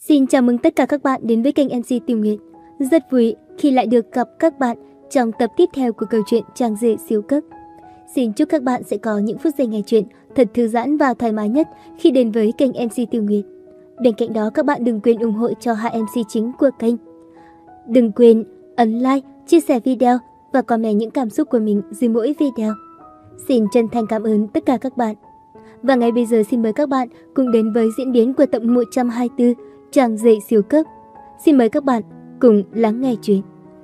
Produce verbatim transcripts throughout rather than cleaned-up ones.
Xin chào mừng tất cả các bạn đến với kênh em xê Tiểu Nguyệt. Rất vui khi lại được gặp các bạn trong tập tiếp theo của câu chuyện Chàng rể siêu cấp. Xin chúc các bạn sẽ có những phút giây nghe chuyện thật thư giãn và thoải mái nhất khi đến với kênh em xê Tiểu Nguyệt. Bên cạnh đó các bạn đừng quên ủng hộ cho hai em xê chính của kênh. Đừng quên ấn like, chia sẻ video và comment những cảm xúc của mình dưới mỗi video. Xin chân thành cảm ơn tất cả các bạn. Và ngay bây giờ xin mời các bạn cùng đến với diễn biến của tập một trăm hai mươi tư Chàng rể siêu cấp. Xin mời các bạn cùng lắng nghe chuyện.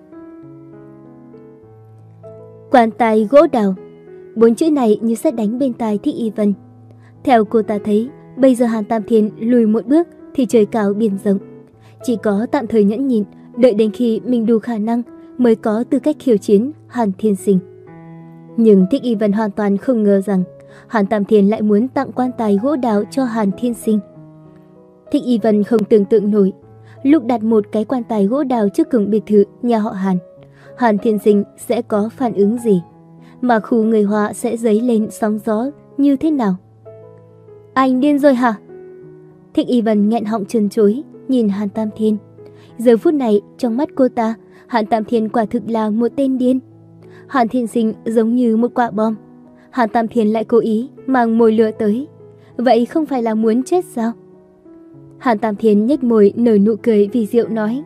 Quan tài gỗ đào. Bốn chữ này như sét đánh bên tai Thích Y Vân. Theo cô ta thấy, bây giờ Hàn Tam Thiên lùi một bước thì trời cao biển rộng. Chỉ có tạm thời nhẫn nhịn, đợi đến khi mình đủ khả năng mới có tư cách khiêu chiến Hàn Thiên Sinh. Nhưng Thích Y Vân hoàn toàn không ngờ rằng Hàn Tam Thiên lại muốn tặng quan tài gỗ đào cho Hàn Thiên Sinh. Thích Y Vân không tưởng tượng nổi, lúc đặt một cái quan tài gỗ đào trước cổng biệt thự nhà họ Hàn, Hàn Thiên Sinh sẽ có phản ứng gì, mà khu người Hoa sẽ dấy lên sóng gió như thế nào. Anh điên rồi hả? Thích Y Vân nghẹn họng trần trối nhìn Hàn Tam Thiên. Giờ phút này trong mắt cô ta, Hàn Tam Thiên quả thực là một tên điên. Hàn Thiên Sinh giống như một quả bom, Hàn Tam Thiên lại cố ý mang mồi lửa tới. Vậy không phải là muốn chết sao? Hàn Tam Thiên nhếch môi nở nụ cười vì diệu nói: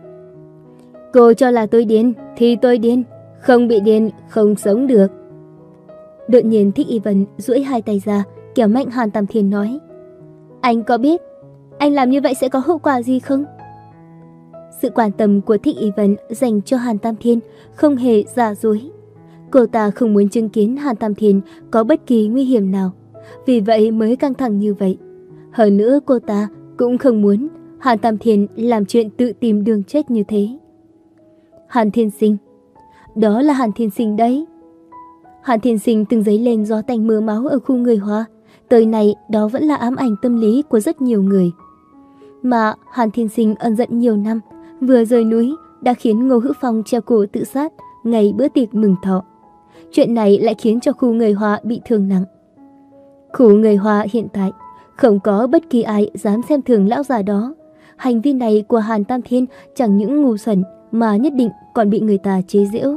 Cô cho là tôi điên thì tôi điên, không bị điên không sống được. Đột nhiên Thích Y Vân duỗi hai tay ra kéo mạnh Hàn Tam Thiên nói: Anh có biết anh làm như vậy sẽ có hậu quả gì không? Sự quan tâm của Thích Y Vân dành cho Hàn Tam Thiên không hề giả dối. Cô ta không muốn chứng kiến Hàn Tam Thiên có bất kỳ nguy hiểm nào, vì vậy mới căng thẳng như vậy. Hơn nữa cô ta cũng không muốn Hàn Tam Thiên làm chuyện tự tìm đường chết như thế. Hàn Thiên Sinh, đó là Hàn Thiên Sinh đấy. Hàn Thiên Sinh từng dấy lên gió tanh mưa máu ở khu người Hoa, tới nay đó vẫn là ám ảnh tâm lý của rất nhiều người. Mà Hàn Thiên Sinh ân giận nhiều năm, vừa rời núi đã khiến Ngô Hữu Phong treo cổ tự sát ngày bữa tiệc mừng thọ. Chuyện này lại khiến cho khu người Hoa bị thương nặng. Khu người Hoa hiện tại không có bất kỳ ai dám xem thường lão già đó. Hành vi này của Hàn Tam Thiên chẳng những ngu xuẩn mà nhất định còn bị người ta chế giễu.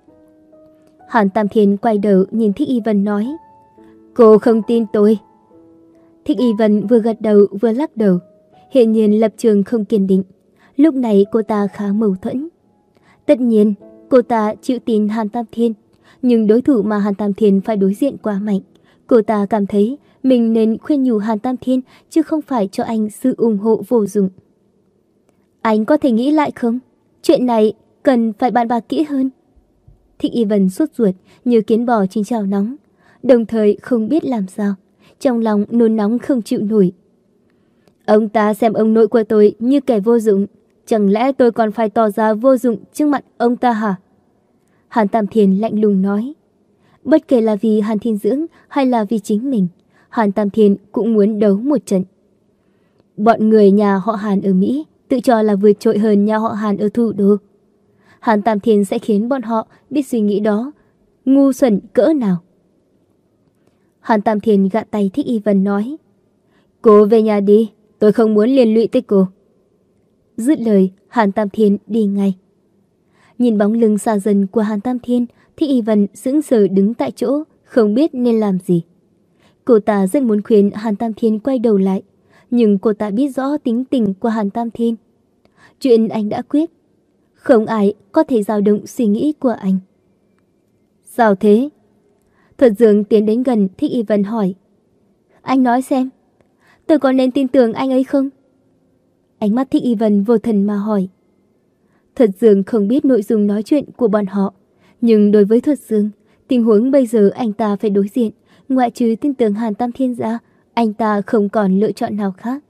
Hàn Tam Thiên quay đầu nhìn Thích Y Vân nói: Cô không tin tôi. Thích Y Vân vừa gật đầu vừa lắc đầu, hiện nhiên lập trường không kiên định. Lúc này cô ta khá mâu thuẫn. Tất nhiên cô ta chịu tin Hàn Tam Thiên, nhưng đối thủ mà Hàn Tam Thiên phải đối diện quá mạnh. Cô ta cảm thấy mình nên khuyên nhủ Hàn Tam Thiên chứ không phải cho anh sự ủng hộ vô dụng. Anh có thể nghĩ lại không? Chuyện này cần phải bàn bạc kỹ hơn. Thích Y Vân sốt ruột như kiến bò trên chảo nóng, đồng thời không biết làm sao, trong lòng nôn nóng không chịu nổi. Ông ta xem ông nội của tôi như kẻ vô dụng, chẳng lẽ tôi còn phải tỏ ra vô dụng trước mặt ông ta hả? Hàn Tam Thiên lạnh lùng nói. Bất kể là vì Hàn Thiên Dưỡng hay là vì chính mình, Hàn Tam Thiên cũng muốn đấu một trận. Bọn người nhà họ Hàn ở Mỹ tự cho là vượt trội hơn nhà họ Hàn ở thủ đô. Hàn Tam Thiên sẽ khiến bọn họ biết suy nghĩ đó ngu xuẩn cỡ nào. Hàn Tam Thiên gạt tay Thích Y Vân nói: Cô về nhà đi, tôi không muốn liên lụy tới cô. Dứt lời, Hàn Tam Thiên đi ngay. Nhìn bóng lưng xa dần của Hàn Tam Thiên, Thích Y Vân sững sờ đứng tại chỗ, không biết nên làm gì. Cô ta rất muốn khuyên Hàn Tam Thiên quay đầu lại, nhưng cô ta biết rõ tính tình của Hàn Tam Thiên. Chuyện anh đã quyết, không ai có thể dao động suy nghĩ của anh. Sao thế? Thuật Dương tiến đến gần Thích Y Vân hỏi: Anh nói xem, tôi có nên tin tưởng anh ấy không? Ánh mắt Thích Y Vân vô thần mà hỏi. Thuật Dương không biết nội dung nói chuyện của bọn họ, nhưng đối với Thuật Dương, tình huống bây giờ anh ta phải đối diện, ngoại trừ tin tưởng Hàn Tam Thiên ra, anh ta không còn lựa chọn nào khác.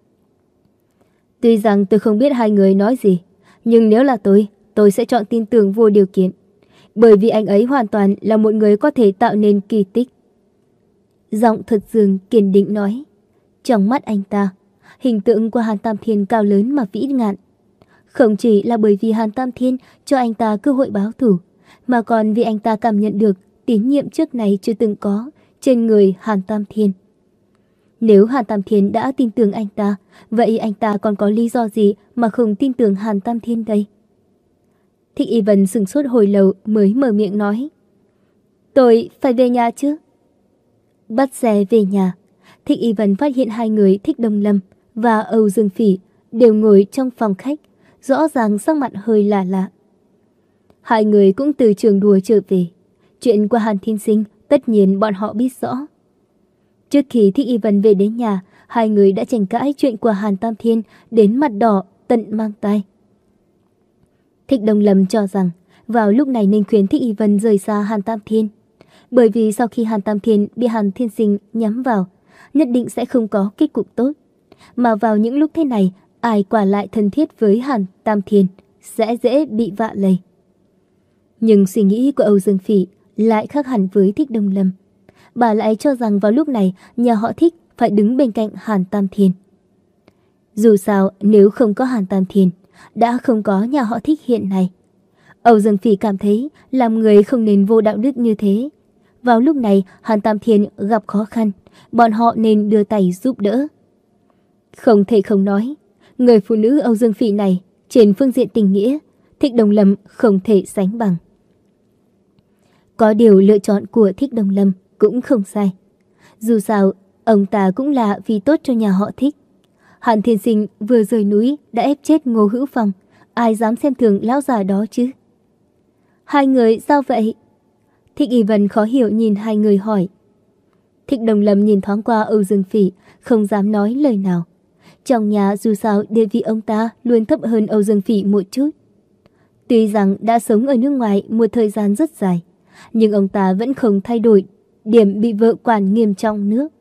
Tuy rằng tôi không biết hai người nói gì, nhưng nếu là tôi, tôi sẽ chọn tin tưởng vô điều kiện, bởi vì anh ấy hoàn toàn là một người có thể tạo nên kỳ tích. Giọng Thuật Dương kiên định nói. Trong mắt anh ta, hình tượng của Hàn Tam Thiên cao lớn mà vĩ ngạn. Không chỉ là bởi vì Hàn Tam Thiên cho anh ta cơ hội báo thù, mà còn vì anh ta cảm nhận được tín nhiệm trước này chưa từng có trên người Hàn Tam Thiên. Nếu Hàn Tam Thiên đã tin tưởng anh ta, vậy anh ta còn có lý do gì mà không tin tưởng Hàn Tam Thiên đây? Thích Y Vân sửng sốt hồi lâu mới mở miệng nói. Tôi phải về nhà chứ? Bắt xe về nhà, Thích Y Vân phát hiện hai người Thích Đông Lâm và Âu Dương Phỉ đều ngồi trong phòng khách, rõ ràng sắc mặt hơi lạ lạ. Hai người cũng từ trường đùa trở về. Chuyện của Hàn Thiên Sinh tất nhiên bọn họ biết rõ. Trước khi Thích Y Vân về đến nhà, hai người đã tranh cãi chuyện của Hàn Tam Thiên đến mặt đỏ tận mang tai. Thích Đông Lâm cho rằng vào lúc này nên khuyến Thích Y Vân rời xa Hàn Tam Thiên, bởi vì sau khi Hàn Tam Thiên bị Hàn Thiên Sinh nhắm vào, nhất định sẽ không có kết cục tốt. Mà vào những lúc thế này, ai quả lại thân thiết với Hàn Tam Thiên sẽ dễ bị vạ lây. Nhưng suy nghĩ của Âu Dương Phỉ lại khác hẳn với Thích Đông Lâm. Bà lại cho rằng vào lúc này nhà họ Thích phải đứng bên cạnh Hàn Tam Thiên. Dù sao, nếu không có Hàn Tam Thiên, đã không có nhà họ Thích hiện nay. Âu Dương Phỉ cảm thấy làm người không nên vô đạo đức như thế. Vào lúc này Hàn Tam Thiên gặp khó khăn, bọn họ nên đưa tay giúp đỡ. Không thể không nói, người phụ nữ Âu Dương Phỉ này trên phương diện tình nghĩa, Thích Đông Lâm không thể sánh bằng. Có điều lựa chọn của Thích Đông Lâm cũng không sai. Dù sao, ông ta cũng là vì tốt cho nhà họ Thích. Hàn Thiên Sinh vừa rời núi đã ép chết Ngô Hữu Phong, ai dám xem thường lão già đó chứ? Hai người sao vậy? Thích Y Vân khó hiểu nhìn hai người hỏi. Thích Đông Lâm nhìn thoáng qua Âu Dương Phỉ, không dám nói lời nào. Trong nhà dù sao địa vị ông ta luôn thấp hơn Âu Dương Phỉ một chút. Tuy rằng đã sống ở nước ngoài một thời gian rất dài, nhưng ông ta vẫn không thay đổi điểm bị vợ quản nghiêm trong nước.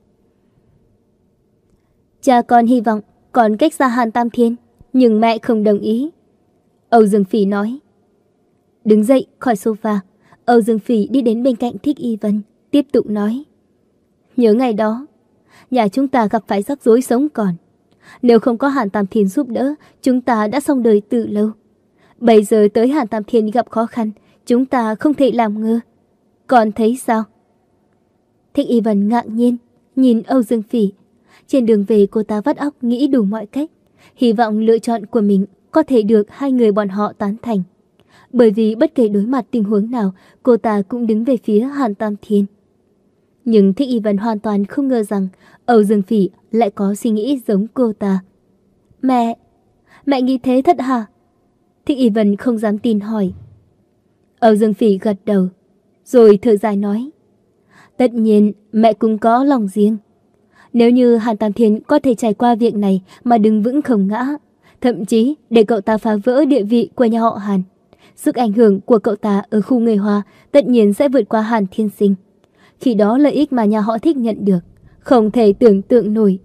Cha con hy vọng còn cách xa Hàn Tam Thiên, nhưng mẹ không đồng ý. Âu Dương Phỉ nói. Đứng dậy khỏi sofa, Âu Dương Phỉ đi đến bên cạnh Thích Y Vân, tiếp tục nói. Nhớ ngày đó, nhà chúng ta gặp phải rắc rối sống còn. Nếu không có Hàn Tam Thiên giúp đỡ, chúng ta đã xong đời từ lâu. Bây giờ tới Hàn Tam Thiên gặp khó khăn, chúng ta không thể làm ngơ. Còn thấy sao? Thích Y Vân ngạc nhiên nhìn Âu Dương Phỉ. Trên đường về cô ta vắt óc nghĩ đủ mọi cách, hy vọng lựa chọn của mình có thể được hai người bọn họ tán thành. Bởi vì bất kể đối mặt tình huống nào, cô ta cũng đứng về phía Hàn Tam Thiên. Nhưng Thích Y Vân hoàn toàn không ngờ rằng Âu Dương Phỉ lại có suy nghĩ giống cô ta. Mẹ, mẹ nghĩ thế thật hả? Thích Y Vân không dám tin hỏi. Âu Dương Phỉ gật đầu, rồi thở dài nói. Tất nhiên mẹ cũng có lòng riêng. Nếu như Hàn Tam Thiên có thể trải qua việc này mà đứng vững không ngã, thậm chí để cậu ta phá vỡ địa vị của nhà họ Hàn, sức ảnh hưởng của cậu ta ở khu người Hoa tất nhiên sẽ vượt qua Hàn Thiên Sinh. Khi đó lợi ích mà nhà họ Thích nhận được không thể tưởng tượng nổi.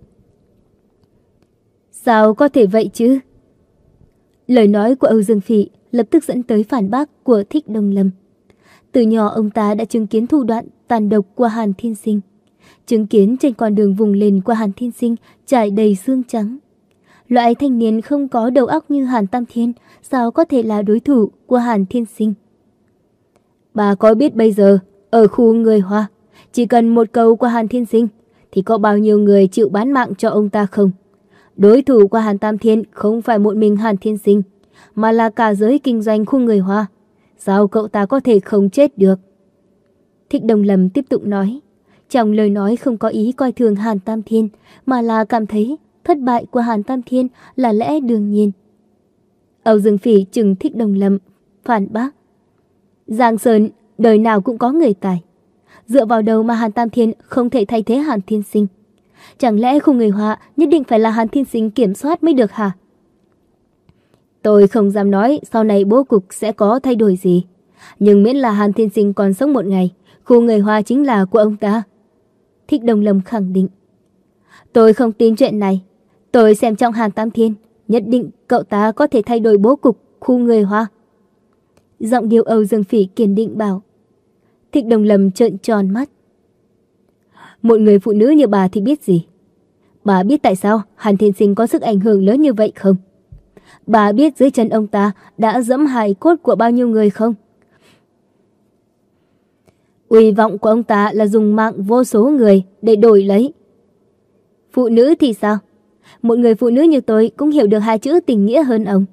Sao có thể vậy chứ? Lời nói của Âu Dương Phỉ lập tức dẫn tới phản bác của Thích Đông Lâm. Từ nhỏ ông ta đã chứng kiến thủ đoạn tàn độc của Hàn Thiên Sinh, chứng kiến trên con đường vùng lên của Hàn Thiên Sinh trải đầy xương trắng. Loại thanh niên không có đầu óc như Hàn Tam Thiên sao có thể là đối thủ của Hàn Thiên Sinh? Bà có biết bây giờ ở khu người Hoa, chỉ cần một câu của Hàn Thiên Sinh thì có bao nhiêu người chịu bán mạng cho ông ta không? Đối thủ của Hàn Tam Thiên không phải một mình Hàn Thiên Sinh, mà là cả giới kinh doanh khu người Hoa. Sao cậu ta có thể không chết được? Thích Đông Lâm tiếp tục nói. Trong lời nói không có ý coi thường Hàn Tam Thiên, mà là cảm thấy thất bại của Hàn Tam Thiên là lẽ đương nhiên. Âu Dương Phỉ chừng Thích Đông Lâm, phản bác. Giang Sơn đời nào cũng có người tài. Dựa vào đâu mà Hàn Tam Thiên không thể thay thế Hàn Thiên Sinh? Chẳng lẽ khu người Hoa nhất định phải là Hàn Thiên Sinh kiểm soát mới được hả? Tôi không dám nói sau này bố cục sẽ có thay đổi gì. Nhưng miễn là Hàn Thiên Sinh còn sống một ngày, khu người Hoa chính là của ông ta. Thích Đông Lâm khẳng định. Tôi không tin chuyện này. Tôi xem trọng Hàn Tam Thiên, nhất định cậu ta có thể thay đổi bố cục khu người Hoa. Giọng điệu Âu Dương Phỉ kiên định bảo. Thích Đông Lâm trợn tròn mắt. Một người phụ nữ như bà thì biết gì? Bà biết tại sao Hàn Thiên Sinh có sức ảnh hưởng lớn như vậy không? Bà biết dưới chân ông ta đã dẫm hài cốt của bao nhiêu người không? Uy vọng của ông ta là dùng mạng vô số người để đổi lấy. Phụ nữ thì sao? Một người phụ nữ như tôi cũng hiểu được hai chữ tình nghĩa hơn ông.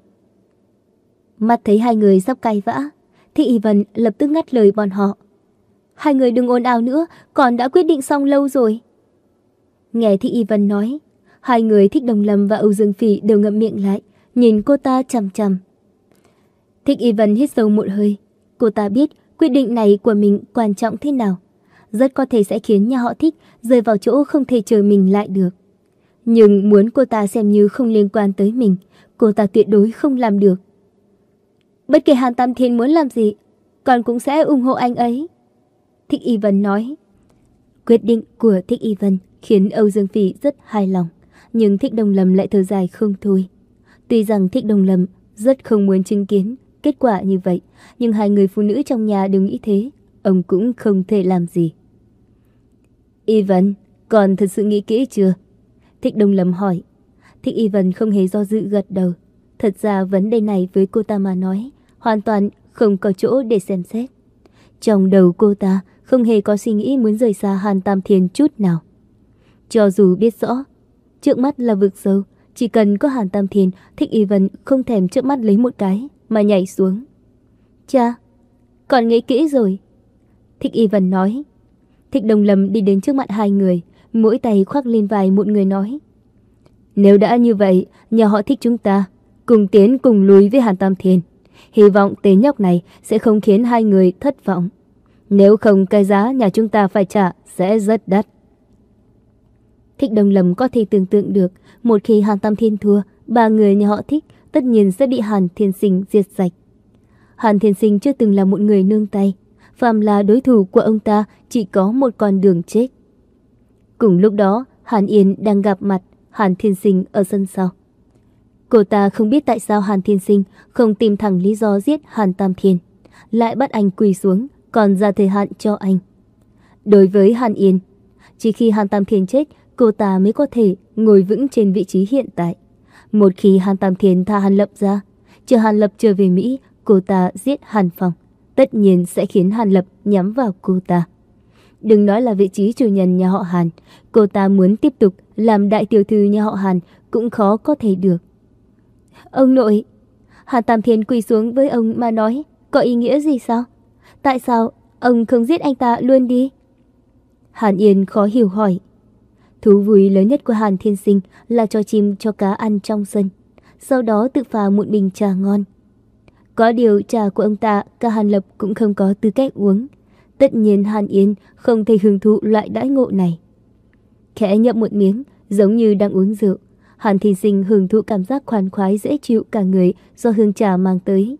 Mắt thấy hai người sắp cãi vã, Thích Y Vân lập tức ngắt lời bọn họ. Hai người đừng ồn ào nữa, con đã quyết định xong lâu rồi. Nghe Thích Y Vân nói, hai người Thích Đồng Lâm và Âu Dương Phỉ đều ngậm miệng lại, nhìn cô ta chằm chằm. Thích Y Vân hít sâu một hơi, cô ta biết quyết định này của mình quan trọng thế nào, rất có thể sẽ khiến nhà họ Thích rơi vào chỗ không thể chờ mình lại được. Nhưng muốn cô ta xem như không liên quan tới mình, cô ta tuyệt đối không làm được. Bất kể Hàn Tam Thiên muốn làm gì, con cũng sẽ ủng hộ anh ấy. Thích Y Vân nói. Quyết định của Thích Y Vân khiến Âu Dương Phỉ rất hài lòng, nhưng Thích Đồng Lâm lại thở dài không thôi. Tuy rằng Thích Đồng Lâm rất không muốn chứng kiến kết quả như vậy, nhưng hai người phụ nữ trong nhà đều nghĩ thế, ông cũng không thể làm gì. Y Vân, còn thật sự nghĩ kỹ chưa? Thích Đồng Lâm hỏi. Thích Y Vân không hề do dự gật đầu. Thật ra vấn đề này với cô ta mà nói, hoàn toàn không có chỗ để xem xét. Trong đầu cô ta không hề có suy nghĩ muốn rời xa Hàn Tam Thiên chút nào. Cho dù biết rõ, trước mắt là vực sâu, chỉ cần có Hàn Tam Thiên, Thích Y Vân không thèm chớp mắt lấy một cái mà nhảy xuống. Cha, con nghĩ kỹ rồi. Thích Y Vân nói. Thích Đồng Lâm đi đến trước mặt hai người, mỗi tay khoác lên vai một người nói. Nếu đã như vậy, nhà họ Thích chúng ta cùng tiến cùng lùi với Hàn Tam Thiên. Hy vọng tên nhóc này sẽ không khiến hai người thất vọng. Nếu không, cái giá nhà chúng ta phải trả sẽ rất đắt. Thích Đồng Lâm có thể tưởng tượng được, một khi Hàn Tam Thiên thua, ba người nhà họ Thích tất nhiên sẽ bị Hàn Thiên Sinh diệt sạch. Hàn Thiên Sinh chưa từng là một người nương tay, phàm là đối thủ của ông ta chỉ có một con đường chết. Cùng lúc đó, Hàn Yên đang gặp mặt Hàn Thiên Sinh ở sân sau. Cô ta không biết tại sao Hàn Thiên Sinh không tìm thẳng lý do giết Hàn Tam Thiên, lại bắt anh quỳ xuống, còn ra thời hạn cho anh. Đối với Hàn Yên, chỉ khi Hàn Tam Thiên chết, cô ta mới có thể ngồi vững trên vị trí hiện tại. Một khi Hàn Tam Thiên tha Hàn Lập ra, chờ Hàn Lập trở về Mỹ, cô ta giết Hàn Phong, tất nhiên sẽ khiến Hàn Lập nhắm vào cô ta. Đừng nói là vị trí chủ nhân nhà họ Hàn, cô ta muốn tiếp tục làm đại tiểu thư nhà họ Hàn cũng khó có thể được. Ông nội, Hàn Tam Thiên quỳ xuống với ông mà nói, có ý nghĩa gì sao? Tại sao ông không giết anh ta luôn đi? Hàn Yên khó hiểu hỏi. Thú vui lớn nhất của Hàn Thiên Sinh là cho chim cho cá ăn trong sân, sau đó tự pha một bình trà ngon. Có điều trà của ông ta cả Hàn Lập cũng không có tư cách uống. Tất nhiên Hàn Yên không thể hưởng thụ loại đãi ngộ này. Khẽ nhậm một miếng, giống như đang uống rượu, Hàn Thiên Sinh hưởng thụ cảm giác khoan khoái dễ chịu cả người do hương trà mang tới.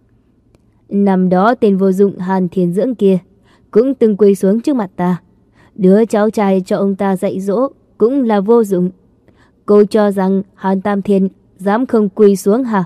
Năm đó tên vô dụng Hàn Thiên Dưỡng kia cũng từng quỳ xuống trước mặt ta. Đứa cháu trai cho ông ta dạy dỗ cũng là vô dụng. Cô cho rằng Hàn Tam Thiên dám không quỳ xuống hả?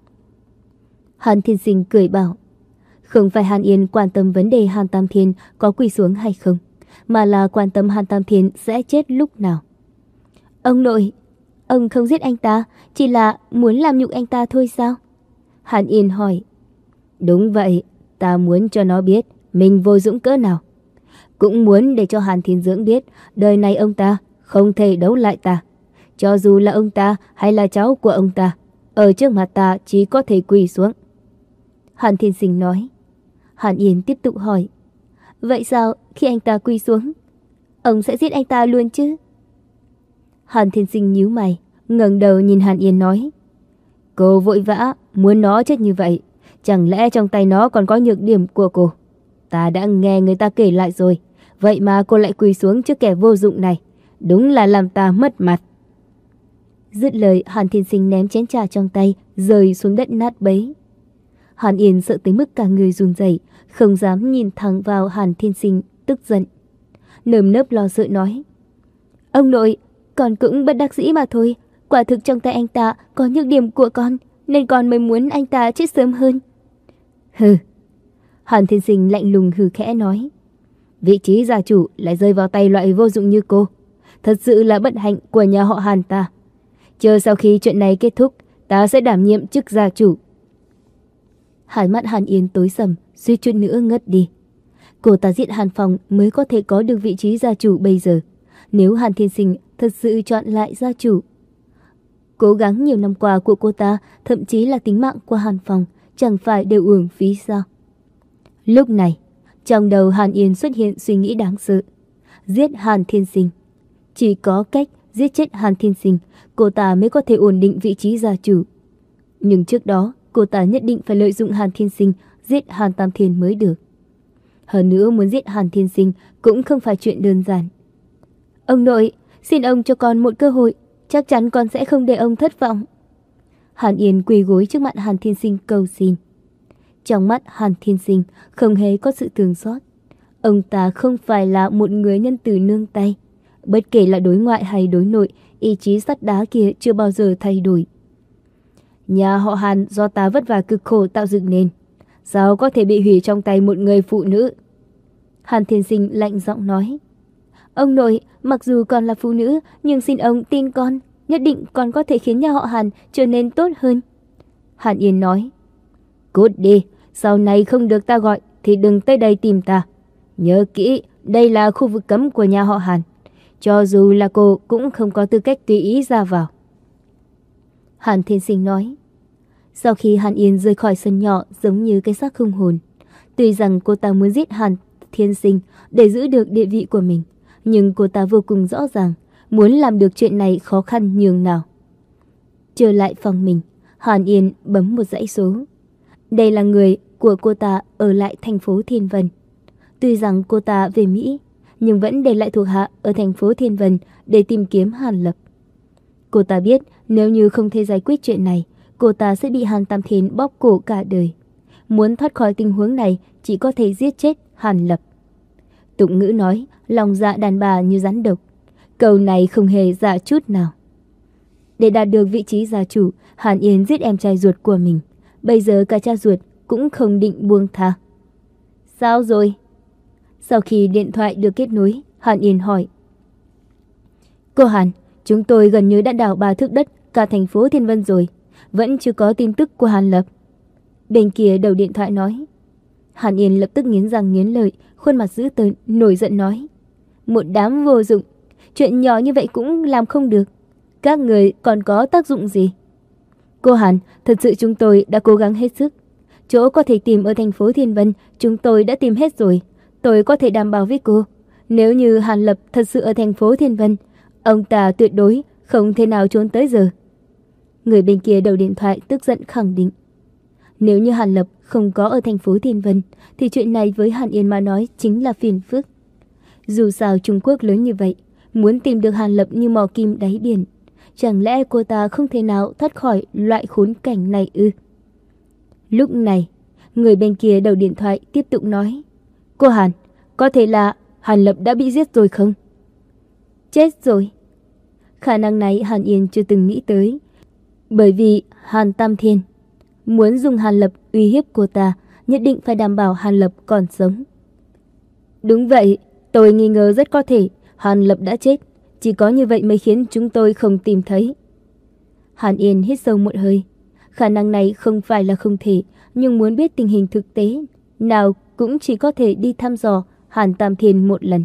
Hàn Thiên Sinh cười bảo. Không phải Hàn Yên quan tâm vấn đề Hàn Tam Thiên có quỳ xuống hay không, mà là quan tâm Hàn Tam Thiên sẽ chết lúc nào. Ông nội, ông không giết anh ta, chỉ là muốn làm nhục anh ta thôi sao? Hàn Yên hỏi. Đúng vậy, ta muốn cho nó biết mình vô dụng cỡ nào. Cũng muốn để cho Hàn Thiên Dưỡng biết đời này ông ta không thể đấu lại ta. Cho dù là ông ta hay là cháu của ông ta, ở trước mặt ta chỉ có thể quỳ xuống. Hàn Thiên Sinh nói. Hàn Yên tiếp tục hỏi. Vậy sao khi anh ta quỳ xuống, ông sẽ giết anh ta luôn chứ? Hàn Thiên Sinh nhíu mày, ngẩng đầu nhìn Hàn Yên nói. Cô vội vã muốn nó chết như vậy, chẳng lẽ trong tay nó còn có nhược điểm của cô? Ta đã nghe người ta kể lại rồi, vậy mà cô lại quỳ xuống trước kẻ vô dụng này, đúng là làm ta mất mặt. Dứt lời, Hàn Thiên Sinh ném chén trà trong tay rơi xuống đất nát bấy. Hàn Yên sợ tới mức cả người run rẩy, không dám nhìn thẳng vào Hàn Thiên Sinh, tức giận. Nơm nớp lo sợ nói. Ông nội, con cũng bất đắc dĩ mà thôi. Quả thực trong tay anh ta có nhược điểm của con, nên con mới muốn anh ta chết sớm hơn. Hừ. Hàn Thiên Sinh lạnh lùng hừ khẽ nói. Vị trí gia chủ lại rơi vào tay loại vô dụng như cô. Thật sự là bất hạnh của nhà họ Hàn ta. Chờ sau khi chuyện này kết thúc, ta sẽ đảm nhiệm chức gia chủ. Hai mắt Hàn Yên tối sầm, suýt chút nữa ngất đi. Cô ta giết Hàn Phong mới có thể có được vị trí gia chủ bây giờ. Nếu Hàn Thiên Sinh thật sự chọn lại gia chủ. Cố gắng nhiều năm qua của cô ta, thậm chí là tính mạng của Hàn Phong, chẳng phải đều uổng phí sao? Lúc này, trong đầu Hàn Yên xuất hiện suy nghĩ đáng sợ. Giết Hàn Thiên Sinh. Chỉ có cách giết chết Hàn Thiên Sinh, cô ta mới có thể ổn định vị trí gia chủ. Nhưng trước đó, cô ta nhất định phải lợi dụng Hàn Thiên Sinh giết Hàn Tam Thiên mới được. Hơn nữa muốn giết Hàn Thiên Sinh cũng không phải chuyện đơn giản. Ông nội, xin ông cho con một cơ hội, chắc chắn con sẽ không để ông thất vọng. Hàn Yên quỳ gối trước mặt Hàn Thiên Sinh cầu xin. Trong mắt Hàn Thiên Sinh không hề có sự thương xót. Ông ta không phải là một người nhân từ nương tay. Bất kể là đối ngoại hay đối nội, ý chí sắt đá kia chưa bao giờ thay đổi. Nhà họ Hàn do ta vất vả cực khổ tạo dựng nên, sao có thể bị hủy trong tay một người phụ nữ? Hàn Thiên Sinh lạnh giọng nói. Ông nội, mặc dù con là phụ nữ, nhưng xin ông tin con, nhất định con có thể khiến nhà họ Hàn trở nên tốt hơn. Hàn Yên nói. Cút đi, sau này không được ta gọi thì đừng tới đây tìm ta. Nhớ kỹ, đây là khu vực cấm của nhà họ Hàn. Cho dù là cô cũng không có tư cách tùy ý ra vào. Hàn Thiên Sinh nói. Sau khi Hàn Yên rời khỏi sân nhỏ giống như cái xác không hồn. Tuy rằng cô ta muốn giết Hàn Thiên Sinh để giữ được địa vị của mình, nhưng cô ta vô cùng rõ ràng muốn làm được chuyện này khó khăn nhường nào. Trở lại phòng mình, Hàn Yên bấm một dãy số. Đây là người của cô ta ở lại thành phố Thiên Vân. Tuy rằng cô ta về Mỹ, nhưng vẫn để lại thuộc hạ ở thành phố Thiên Vân để tìm kiếm Hàn Lập. Cô ta biết nếu như không thể giải quyết chuyện này, cô ta sẽ bị Hàn Tam Thiên bóp cổ cả đời. Muốn thoát khỏi tình huống này chỉ có thể giết chết Hàn Lập. Tục ngữ nói, lòng dạ đàn bà như rắn độc. Câu này không hề giả chút nào. Để đạt được vị trí gia chủ, Hàn Yên giết em trai ruột của mình. Bây giờ cả cha ruột cũng không định buông tha. Sao rồi? Sau khi điện thoại được kết nối, Hàn Yên hỏi. Cô Hàn, chúng tôi gần như đã đào ba thước đất cả thành phố Thiên Vân rồi. Vẫn chưa có tin tức của Hàn Lập. Bên kia đầu điện thoại nói. Hàn Yên lập tức nghiến răng nghiến lợi, khuôn mặt dữ tợn, nổi giận nói. Một đám vô dụng, chuyện nhỏ như vậy cũng làm không được. Các người còn có tác dụng gì? Cô Hàn, thật sự chúng tôi đã cố gắng hết sức. Chỗ có thể tìm ở thành phố Thiên Vân, chúng tôi đã tìm hết rồi. Tôi có thể đảm bảo với cô, nếu như Hàn Lập thật sự ở thành phố Thiên Vân, ông ta tuyệt đối không thể nào trốn tới giờ. Người bên kia đầu điện thoại tức giận khẳng định. Nếu như Hàn Lập không có ở thành phố Thiên Vân, thì chuyện này với Hàn Yên mà nói chính là phiền phức. Dù sao Trung Quốc lớn như vậy, muốn tìm được Hàn Lập như mò kim đáy biển. Chẳng lẽ cô ta không thể nào thoát khỏi loại khốn cảnh này ư? Lúc này, người bên kia đầu điện thoại tiếp tục nói. Cô Hàn, có thể là Hàn Lập đã bị giết rồi không? Chết rồi. Khả năng này Hàn Yên chưa từng nghĩ tới. Bởi vì Hàn Tam Thiên muốn dùng Hàn Lập uy hiếp cô ta, nhất định phải đảm bảo Hàn Lập còn sống. Đúng vậy, tôi nghi ngờ rất có thể Hàn Lập đã chết. Chỉ có như vậy mới khiến chúng tôi không tìm thấy. Hàn Yên hít sâu một hơi. Khả năng này không phải là không thể, nhưng muốn biết tình hình thực tế nào cũng chỉ có thể đi thăm dò Hàn Tam Thiên một lần.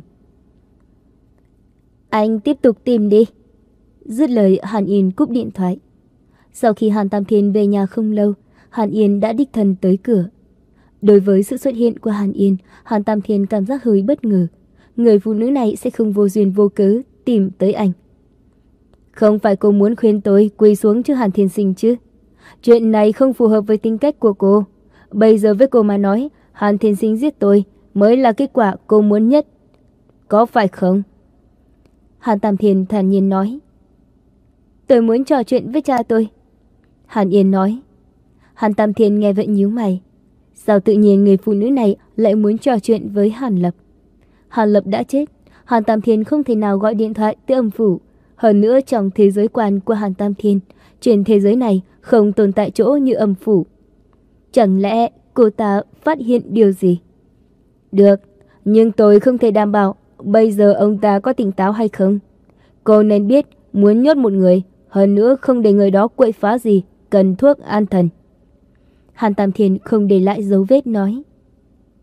Anh tiếp tục tìm đi. Dứt lời, Hàn Yên cúp điện thoại. Sau khi Hàn Tam Thiên về nhà không lâu, Hàn Yên đã đích thân tới cửa. Đối với sự xuất hiện của Hàn Yên, Hàn Tam Thiên cảm giác hơi bất ngờ. Người phụ nữ này sẽ không vô duyên vô cớ tìm tới anh. Không phải cô muốn khuyên tôi quỳ xuống trước Hàn Thiên Sinh chứ? Chuyện này không phù hợp với tính cách của cô. Bây giờ với cô mà nói, Hàn Thiên Sinh giết tôi mới là kết quả cô muốn nhất. Có phải không? Hàn Tam Thiên thản nhiên nói. Tôi muốn trò chuyện với cha tôi. Hàn Yên nói. Hàn Tam Thiên nghe vậy nhíu mày. Sao tự nhiên người phụ nữ này lại muốn trò chuyện với Hàn Lập? Hàn Lập đã chết, Hàn Tam Thiên không thể nào gọi điện thoại tới âm phủ. Hơn nữa trong thế giới quan của Hàn Tam Thiên, trên thế giới này không tồn tại chỗ như âm phủ. Chẳng lẽ cô ta phát hiện điều gì? Được, nhưng tôi không thể đảm bảo bây giờ ông ta có tỉnh táo hay không. Cô nên biết muốn nhốt một người, hơn nữa không để người đó quậy phá gì, cần thuốc an thần. Hàn Tam Thiên không để lại dấu vết nói.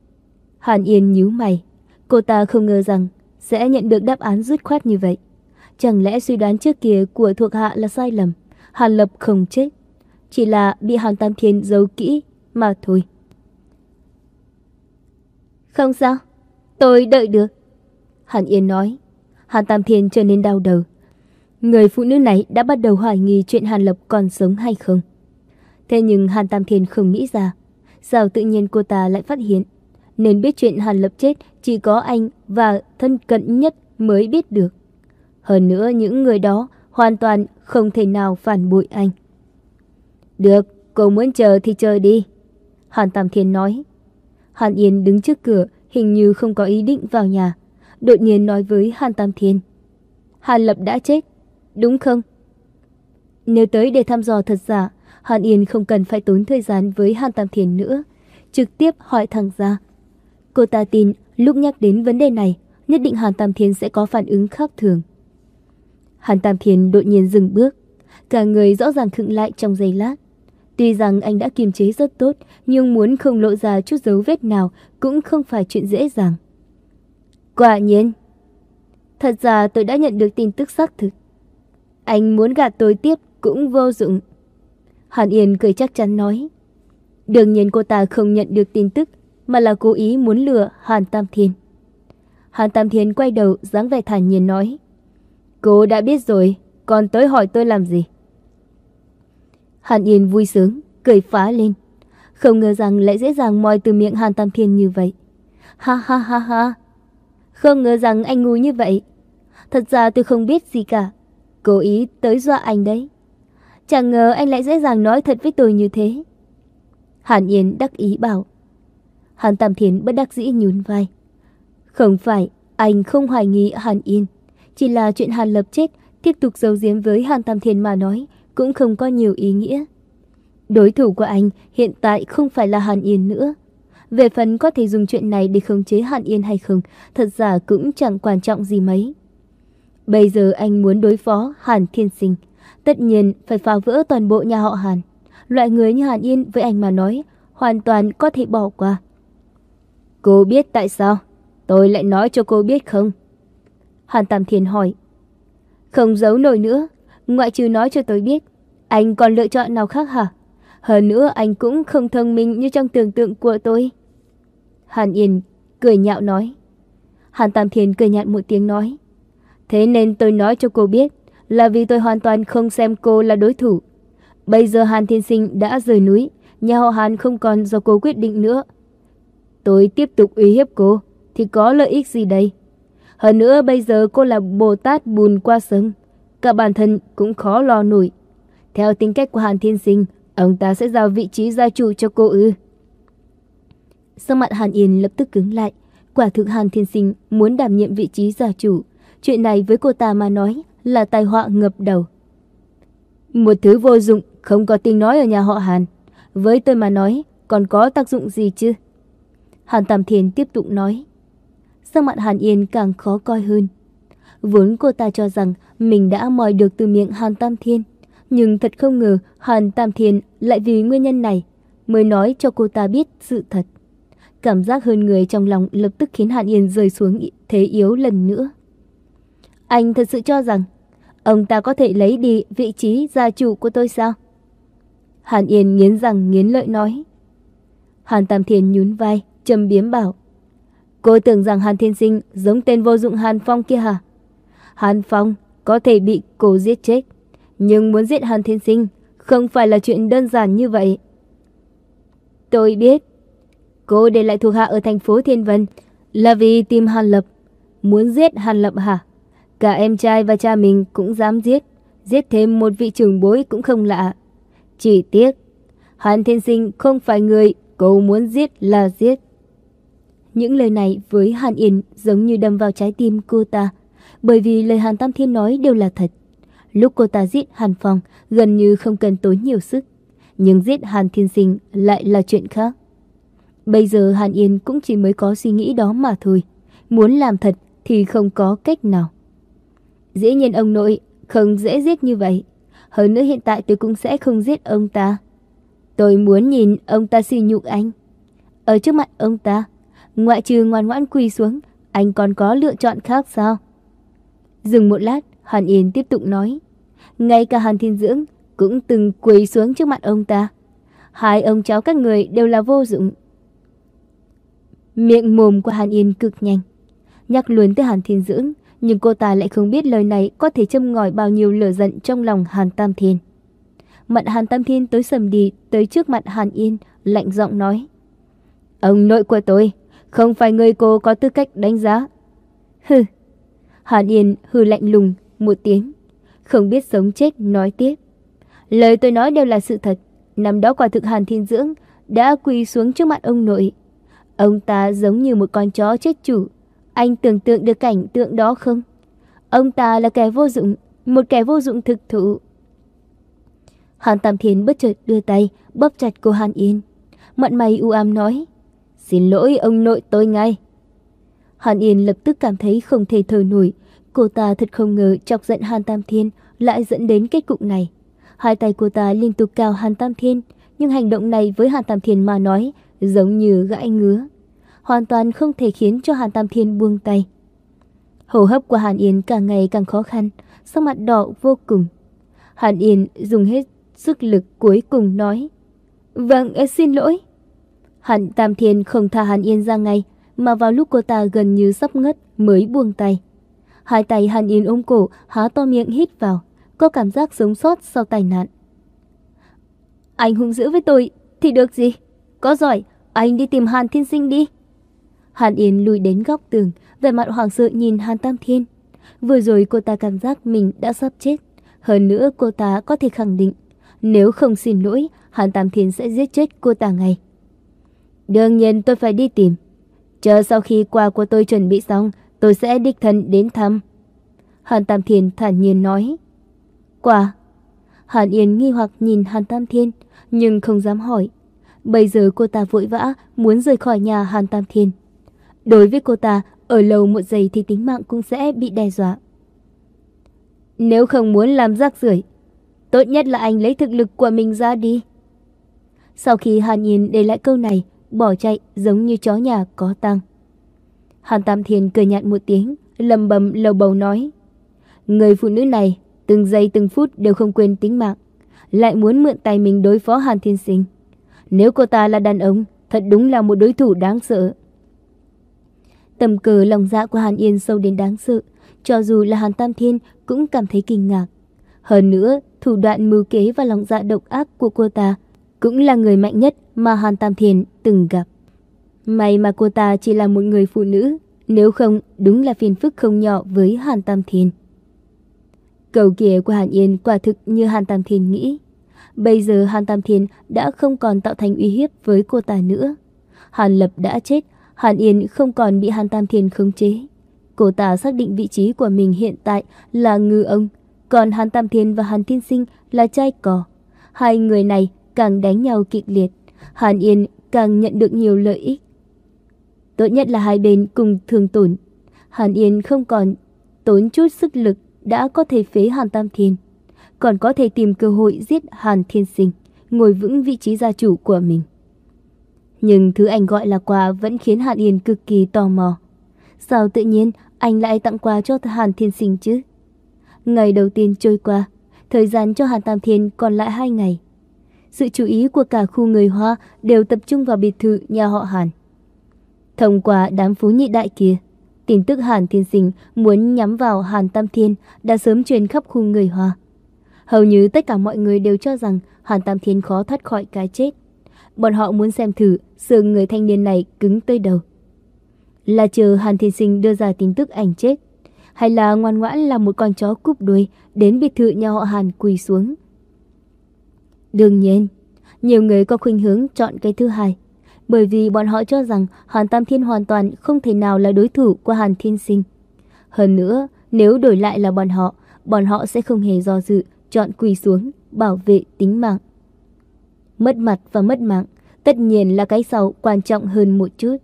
Hàn Yên nhíu mày. Cô ta không ngờ rằng sẽ nhận được đáp án dứt khoát như vậy. Chẳng lẽ suy đoán trước kia của thuộc hạ là sai lầm? Hàn Lập không chết, chỉ là bị Hàn Tam Thiên giấu kỹ mà thôi. Không sao, tôi đợi được, Hàn Yên nói. Hàn Tam Thiên trở nên đau đầu. Người phụ nữ này đã bắt đầu hoài nghi chuyện Hàn Lập còn sống hay không. Thế nhưng Hàn Tam Thiên không nghĩ ra, sao tự nhiên cô ta lại phát hiện. Nên biết chuyện Hàn Lập chết chỉ có anh và thân cận nhất mới biết được. Hơn nữa những người đó hoàn toàn không thể nào phản bội anh. Được, cô muốn chờ thì chờ đi, Hàn Tam Thiên nói. Hàn Yên đứng trước cửa, hình như không có ý định vào nhà. Đột nhiên nói với Hàn Tam Thiên: Hàn Lập đã chết, đúng không? Nếu tới để thăm dò thật giả, Hàn Yên không cần phải tốn thời gian với Hàn Tam Thiên nữa, trực tiếp hỏi thẳng ra. Cô ta tin lúc nhắc đến vấn đề này, nhất định Hàn Tam Thiên sẽ có phản ứng khác thường. Hàn Tam Thiên đột nhiên dừng bước, cả người rõ ràng khựng lại trong giây lát. Tuy rằng anh đã kiềm chế rất tốt, nhưng muốn không lộ ra chút dấu vết nào cũng không phải chuyện dễ dàng. Quả nhiên, thật ra tôi đã nhận được tin tức xác thực. Anh muốn gạt tôi tiếp cũng vô dụng, Hàn Yên cười chắc chắn nói. Đương nhiên cô ta không nhận được tin tức, mà là cố ý muốn lừa Hàn Tam Thiên. Hàn Tam Thiên quay đầu dáng vẻ thản nhiên nói: Cô đã biết rồi, còn tới hỏi tôi làm gì? Hàn Yên vui sướng, cười phá lên. Không ngờ rằng lại dễ dàng moi từ miệng Hàn Tam Thiên như vậy. Ha ha ha ha. Không ngờ rằng anh ngu như vậy. Thật ra tôi không biết gì cả, cố ý tới dọa anh đấy. Chẳng ngờ anh lại dễ dàng nói thật với tôi như thế. Hàn Yên đắc ý bảo. Hàn Tam Thiên bất đắc dĩ nhún vai. Không phải, anh không hoài nghi Hàn Yên. Chỉ là chuyện Hàn Lập chết, tiếp tục giấu giếm với Hàn Tam Thiên mà nói, cũng không có nhiều ý nghĩa. Đối thủ của anh hiện tại không phải là Hàn Yên nữa. Về phần có thể dùng chuyện này để khống chế Hàn Yên hay không, thật ra cũng chẳng quan trọng gì mấy. Bây giờ anh muốn đối phó Hàn Thiên Sinh, tất nhiên phải phá vỡ toàn bộ nhà họ Hàn. Loại người như Hàn Yên với anh mà nói, hoàn toàn có thể bỏ qua. Cô biết tại sao tôi lại nói cho cô biết không? Hàn Tam Thiên hỏi. Không giấu nổi nữa, ngoại trừ nói cho tôi biết, anh còn lựa chọn nào khác hả? Hơn nữa anh cũng không thông minh như trong tưởng tượng của tôi. Hàn Yên cười nhạo nói. Hàn Tam Thiên cười nhạt một tiếng nói. Thế nên tôi nói cho cô biết là vì tôi hoàn toàn không xem cô là đối thủ. Bây giờ Hàn Thiên Sinh đã rời núi, nhà họ Hàn không còn do cô quyết định nữa. Tôi tiếp tục uy hiếp cô thì có lợi ích gì đây? Hơn nữa bây giờ cô là Bồ Tát bùn qua sông, cả bản thân cũng khó lo nổi. Theo tính cách của Hàn Thiên Sinh, ông ta sẽ giao vị trí gia chủ cho cô ư? Sắc mặt Hàn Yên lập tức cứng lại. Quả thực Hàn Thiên Sinh muốn đảm nhiệm vị trí gia chủ. Chuyện này với cô ta mà nói là tai họa ngập đầu. Một thứ vô dụng, không có tiếng nói ở nhà họ Hàn. Với tôi mà nói, còn có tác dụng gì chứ? Hàn Tam Thiên tiếp tục nói. Sắc mặt Hàn Yên càng khó coi hơn. Vốn cô ta cho rằng mình đã moi được từ miệng Hàn Tam Thiên, nhưng thật không ngờ Hàn Tam Thiên lại vì nguyên nhân này mới nói cho cô ta biết sự thật. Cảm giác hơn người trong lòng lập tức khiến Hàn Yên rơi xuống thế yếu lần nữa. Anh thật sự cho rằng ông ta có thể lấy đi vị trí gia chủ của tôi sao? Hàn Yên nghiến răng nghiến lợi nói. Hàn Tam Thiên nhún vai, châm biếm bảo. Cô tưởng rằng Hàn Thiên Sinh giống tên vô dụng Hàn Phong kia hả? Hàn Phong có thể bị cô giết chết, nhưng muốn giết Hàn Thiên Sinh không phải là chuyện đơn giản như vậy. Tôi biết. Cô để lại thuộc hạ ở thành phố Thiên Vân là vì tìm Hàn Lập. Muốn giết Hàn Lập hả? Cả em trai và cha mình cũng dám giết. Giết thêm một vị trưởng bối cũng không lạ. Chỉ tiếc Hàn Thiên Sinh không phải người cô muốn giết là giết. Những lời này với Hàn Yên giống như đâm vào trái tim cô ta, bởi vì lời Hàn Tam Thiên nói đều là thật. Lúc cô ta giết Hàn Phong gần như không cần tốn nhiều sức, nhưng giết Hàn Thiên Sinh lại là chuyện khác. Bây giờ Hàn Yên cũng chỉ mới có suy nghĩ đó mà thôi, muốn làm thật thì không có cách nào. Dĩ nhiên ông nội không dễ giết như vậy, hơn nữa hiện tại tôi cũng sẽ không giết ông ta. Tôi muốn nhìn ông ta sỉ nhục anh. Ở trước mặt ông ta, ngoại trừ ngoan ngoãn quỳ xuống, anh còn có lựa chọn khác sao? Dừng một lát, Hàn Yên tiếp tục nói. Ngay cả Hàn Thiên Dưỡng cũng từng quỳ xuống trước mặt ông ta. Hai ông cháu các người đều là vô dụng. Miệng mồm của Hàn Yên cực nhanh, nhắc luôn tới Hàn Thiên Dưỡng, nhưng cô ta lại không biết lời này có thể châm ngòi bao nhiêu lửa giận trong lòng Hàn Tam Thiên. Mặt Hàn Tam Thiên tối sầm đi tới trước mặt Hàn Yên, lạnh giọng nói. Ông nội của tôi, không phải người cô có tư cách đánh giá. Hừ. Hàn Yên hừ lạnh lùng một tiếng, không biết sống chết nói tiếp. Lời tôi nói đều là sự thật. Năm đó quả thực Hàn Thiên Dưỡng đã quỳ xuống trước mặt ông nội. Ông ta giống như một con chó chết chủ. Anh tưởng tượng được cảnh tượng đó không? Ông ta là kẻ vô dụng, một kẻ vô dụng thực thụ. Hàn Tam Thiên bất chợt đưa tay bóp chặt cô Hàn Yên, mặt mày u ám nói. Xin lỗi ông nội tôi ngay. Hàn Yên lập tức cảm thấy không thể thở nổi. Cô ta thật không ngờ chọc giận Hàn Tam Thiên lại dẫn đến kết cục này. Hai tay cô ta liên tục cào Hàn Tam Thiên, nhưng hành động này với Hàn Tam Thiên mà nói giống như gãi ngứa, hoàn toàn không thể khiến cho Hàn Tam Thiên buông tay. Hô hấp của Hàn Yên càng ngày càng khó khăn, sắc mặt đỏ vô cùng. Hàn Yên dùng hết sức lực cuối cùng nói. Vâng, xin lỗi. Hàn Tam Thiên không tha Hàn Yên ra ngay, mà vào lúc cô ta gần như sắp ngất mới buông tay. Hai tay Hàn Yên ôm cổ, há to miệng hít vào, có cảm giác sống sót sau tai nạn. Anh hung dữ với tôi thì được gì? Có giỏi, anh đi tìm Hàn Thiên Sinh đi. Hàn Yên lùi đến góc tường, vẻ mặt hoảng sợ nhìn Hàn Tam Thiên. Vừa rồi cô ta cảm giác mình đã sắp chết. Hơn nữa cô ta có thể khẳng định, nếu không xin lỗi, Hàn Tam Thiên sẽ giết chết cô ta ngay. Đương nhiên tôi phải đi tìm. Chờ sau khi quà của tôi chuẩn bị xong, tôi sẽ đích thân đến thăm. Hàn Tam Thiên thản nhiên nói. Quà? Hàn Yên nghi hoặc nhìn Hàn Tam Thiên, nhưng không dám hỏi. Bây giờ cô ta vội vã muốn rời khỏi nhà Hàn Tam Thiên. Đối với cô ta, ở lâu một giây thì tính mạng cũng sẽ bị đe dọa. Nếu không muốn làm rác rưởi, tốt nhất là anh lấy thực lực của mình ra đi. Sau khi Hàn Yên để lại câu này, bỏ chạy giống như chó nhà có tang. Hàn Tam Thiên cười nhạt một tiếng, lầm bầm lầu bầu nói. Người phụ nữ này từng giây từng phút đều không quên tính mạng, lại muốn mượn tay mình đối phó Hàn Thiên Sinh. Nếu cô ta là đàn ông, thật đúng là một đối thủ đáng sợ. Tầm cờ lòng dạ của Hàn Yên sâu đến đáng sợ, cho dù là Hàn Tam Thiên cũng cảm thấy kinh ngạc. Hơn nữa, thủ đoạn mưu kế và lòng dạ độc ác của cô ta cũng là người mạnh nhất mà Hàn Tam Thiên từng gặp. May mà cô ta chỉ là một người phụ nữ, nếu không đúng là phiền phức không nhỏ với Hàn Tam Thiên. Câu kia của Hàn Yên quả thực như Hàn Tam Thiên nghĩ. Bây giờ Hàn Tam Thiên đã không còn tạo thành uy hiếp với cô ta nữa. Hàn Lập đã chết, Hàn Yên không còn bị Hàn Tam Thiên khống chế. Cô ta xác định vị trí của mình hiện tại là ngư ông, còn Hàn Tam Thiên và Hàn Thiên Sinh là trai cò. Hai người này càng đánh nhau kịch liệt, Hàn Yên càng nhận được nhiều lợi ích. Tốt nhất là hai bên cùng thương tổn. Hàn Yên không còn tốn chút sức lực đã có thể phế Hàn Tam Thiên, còn có thể tìm cơ hội giết Hàn Thiên Sinh, ngồi vững vị trí gia chủ của mình. Nhưng thứ anh gọi là quà vẫn khiến Hàn Yên cực kỳ tò mò. Sao tự nhiên anh lại tặng quà cho Hàn Thiên Sinh chứ? Ngày đầu tiên trôi qua, thời gian cho Hàn Tam Thiên còn lại hai ngày. Sự chú ý của cả khu người Hoa đều tập trung vào biệt thự nhà họ Hàn. Thông qua đám phú nhị đại kia, tin tức Hàn Thiên Sinh muốn nhắm vào Hàn Tam Thiên đã sớm truyền khắp khu người Hoa. Hầu như tất cả mọi người đều cho rằng Hàn Tam Thiên khó thoát khỏi cái chết. Bọn họ muốn xem thử xương người thanh niên này cứng tới đâu. Là chờ Hàn Thiên Sinh đưa ra tin tức anh chết, hay là ngoan ngoãn là một con chó cúp đuôi đến biệt thự nhà họ Hàn quỳ xuống? Đương nhiên, nhiều người có khuynh hướng chọn cái thứ hai, bởi vì bọn họ cho rằng Hàn Tam Thiên hoàn toàn không thể nào là đối thủ của Hàn Thiên Sinh. Hơn nữa, nếu đổi lại là bọn họ, bọn họ sẽ không hề do dự chọn quỳ xuống bảo vệ tính mạng. Mất mặt và mất mạng, tất nhiên là cái sau quan trọng hơn một chút.